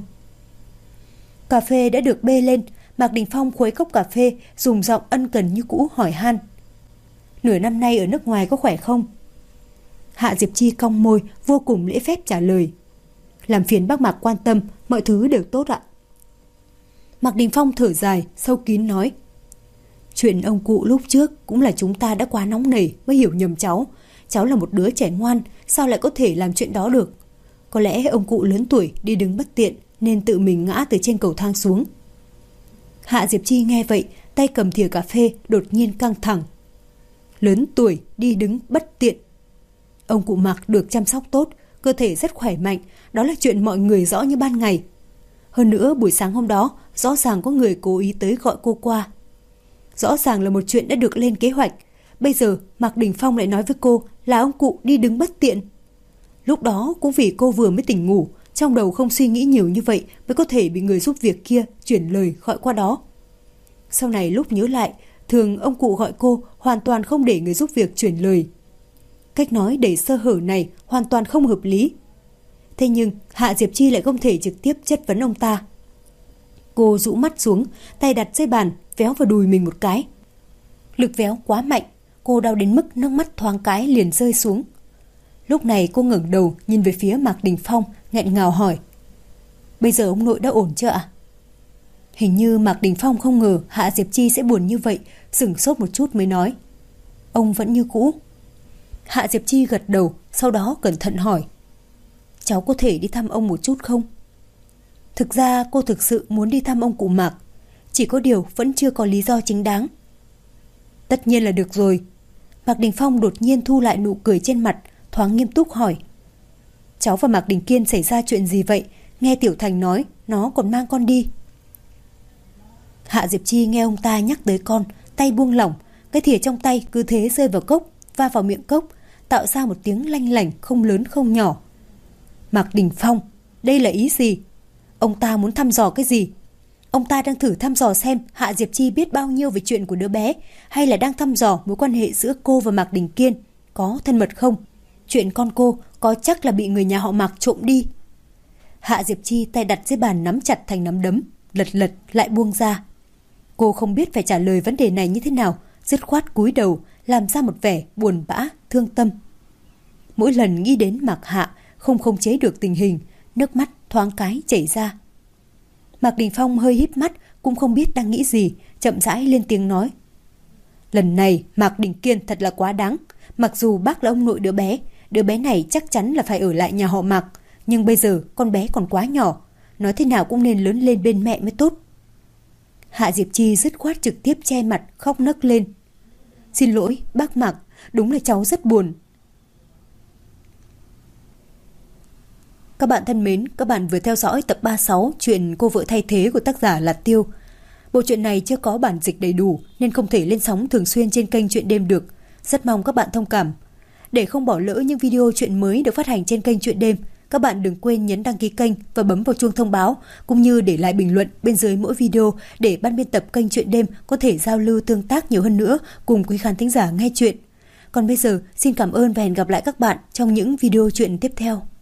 Cà phê đã được bê lên, Mạc Đình Phong khuấy cốc cà phê, dùng giọng ân cần như cũ hỏi han. Nửa năm nay ở nước ngoài có khỏe không? Hạ Diệp Chi cong môi, vô cùng lễ phép trả lời. Làm phiền bác Mạc quan tâm, mọi thứ đều tốt ạ. Mạc Đình Phong thở dài, sâu kín nói. Chuyện ông cụ lúc trước cũng là chúng ta đã quá nóng nảy mới hiểu nhầm cháu. Cháu là một đứa trẻ ngoan, sao lại có thể làm chuyện đó được? Có lẽ ông cụ lớn tuổi đi đứng bất tiện nên tự mình ngã từ trên cầu thang xuống. Hạ Diệp Chi nghe vậy, tay cầm thìa cà phê đột nhiên căng thẳng. Lớn tuổi đi đứng bất tiện. Ông cụ Mạc được chăm sóc tốt, cơ thể rất khỏe mạnh, đó là chuyện mọi người rõ như ban ngày. Hơn nữa buổi sáng hôm đó rõ ràng có người cố ý tới gọi cô qua. Rõ ràng là một chuyện đã được lên kế hoạch. Bây giờ Mạc Đình Phong lại nói với cô là ông cụ đi đứng bất tiện. Lúc đó cũng vì cô vừa mới tỉnh ngủ, trong đầu không suy nghĩ nhiều như vậy mới có thể bị người giúp việc kia chuyển lời gọi qua đó. Sau này lúc nhớ lại, thường ông cụ gọi cô hoàn toàn không để người giúp việc chuyển lời. Cách nói đầy sơ hở này hoàn toàn không hợp lý. Thế nhưng Hạ Diệp Chi lại không thể trực tiếp chất vấn ông ta. Cô rũ mắt xuống, tay đặt dưới bàn, véo vào đùi mình một cái. Lực véo quá mạnh, cô đau đến mức nước mắt thoáng cái liền rơi xuống. Lúc này cô ngẩng đầu nhìn về phía Mạc Đình Phong, nghẹn ngào hỏi. Bây giờ ông nội đã ổn chưa ạ? Hình như Mạc Đình Phong không ngờ Hạ Diệp Chi sẽ buồn như vậy, sửng sốt một chút mới nói. Ông vẫn như cũ. Hạ Diệp Chi gật đầu, sau đó cẩn thận hỏi. Cháu có thể đi thăm ông một chút không? Thực ra cô thực sự muốn đi thăm ông cụ Mạc, chỉ có điều vẫn chưa có lý do chính đáng. Tất nhiên là được rồi. Mạc Đình Phong đột nhiên thu lại nụ cười trên mặt, thoáng nghiêm túc hỏi. Cháu và Mạc Đình Kiên xảy ra chuyện gì vậy? Nghe Tiểu Thành nói nó còn mang con đi. Hạ Diệp Chi nghe ông ta nhắc tới con, tay buông lỏng, cái thìa trong tay cứ thế rơi vào cốc, va vào miệng cốc, tạo ra một tiếng lanh lảnh không lớn không nhỏ. Mạc Đình Phong, đây là ý gì? Ông ta muốn thăm dò cái gì? Ông ta đang thử thăm dò xem Hạ Diệp Chi biết bao nhiêu về chuyện của đứa bé, hay là đang thăm dò mối quan hệ giữa cô và Mạc Đình Kiên có thân mật không? Chuyện con cô có chắc là bị người nhà họ Mạc trộm đi? Hạ Diệp Chi tay đặt dưới bàn nắm chặt thành nắm đấm, lật lật lại buông ra. Cô không biết phải trả lời vấn đề này như thế nào, dứt khoát cúi đầu, làm ra một vẻ buồn bã, thương tâm. Mỗi lần nghĩ đến Mạc Hạ, không khống chế được tình hình, nước mắt thoáng cái chảy ra. Mạc Đình Phong hơi híp mắt, cũng không biết đang nghĩ gì, chậm rãi lên tiếng nói. Lần này Mạc Đình Kiên thật là quá đáng. Mặc dù bác là ông nội đứa bé này chắc chắn là phải ở lại nhà họ Mạc, nhưng bây giờ con bé còn quá nhỏ, nói thế nào cũng nên lớn lên bên mẹ mới tốt. Hạ Diệp Chi dứt khoát trực tiếp che mặt khóc nấc lên. Xin lỗi bác Mạc, đúng là cháu rất buồn. Các bạn thân mến, các bạn vừa theo dõi tập 36 chuyện Cô vợ thay thế của tác giả Lạt Tiêu. Bộ truyện này chưa có bản dịch đầy đủ nên không thể lên sóng thường xuyên trên kênh Truyện Đêm được. Rất mong các bạn thông cảm. Để không bỏ lỡ những video truyện mới được phát hành trên kênh Truyện Đêm, các bạn đừng quên nhấn đăng ký kênh và bấm vào chuông thông báo, cũng như để lại bình luận bên dưới mỗi video để ban biên tập kênh Truyện Đêm có thể giao lưu tương tác nhiều hơn nữa cùng quý khán thính giả nghe truyện. Còn bây giờ, xin cảm ơn và hẹn gặp lại các bạn trong những video truyện tiếp theo.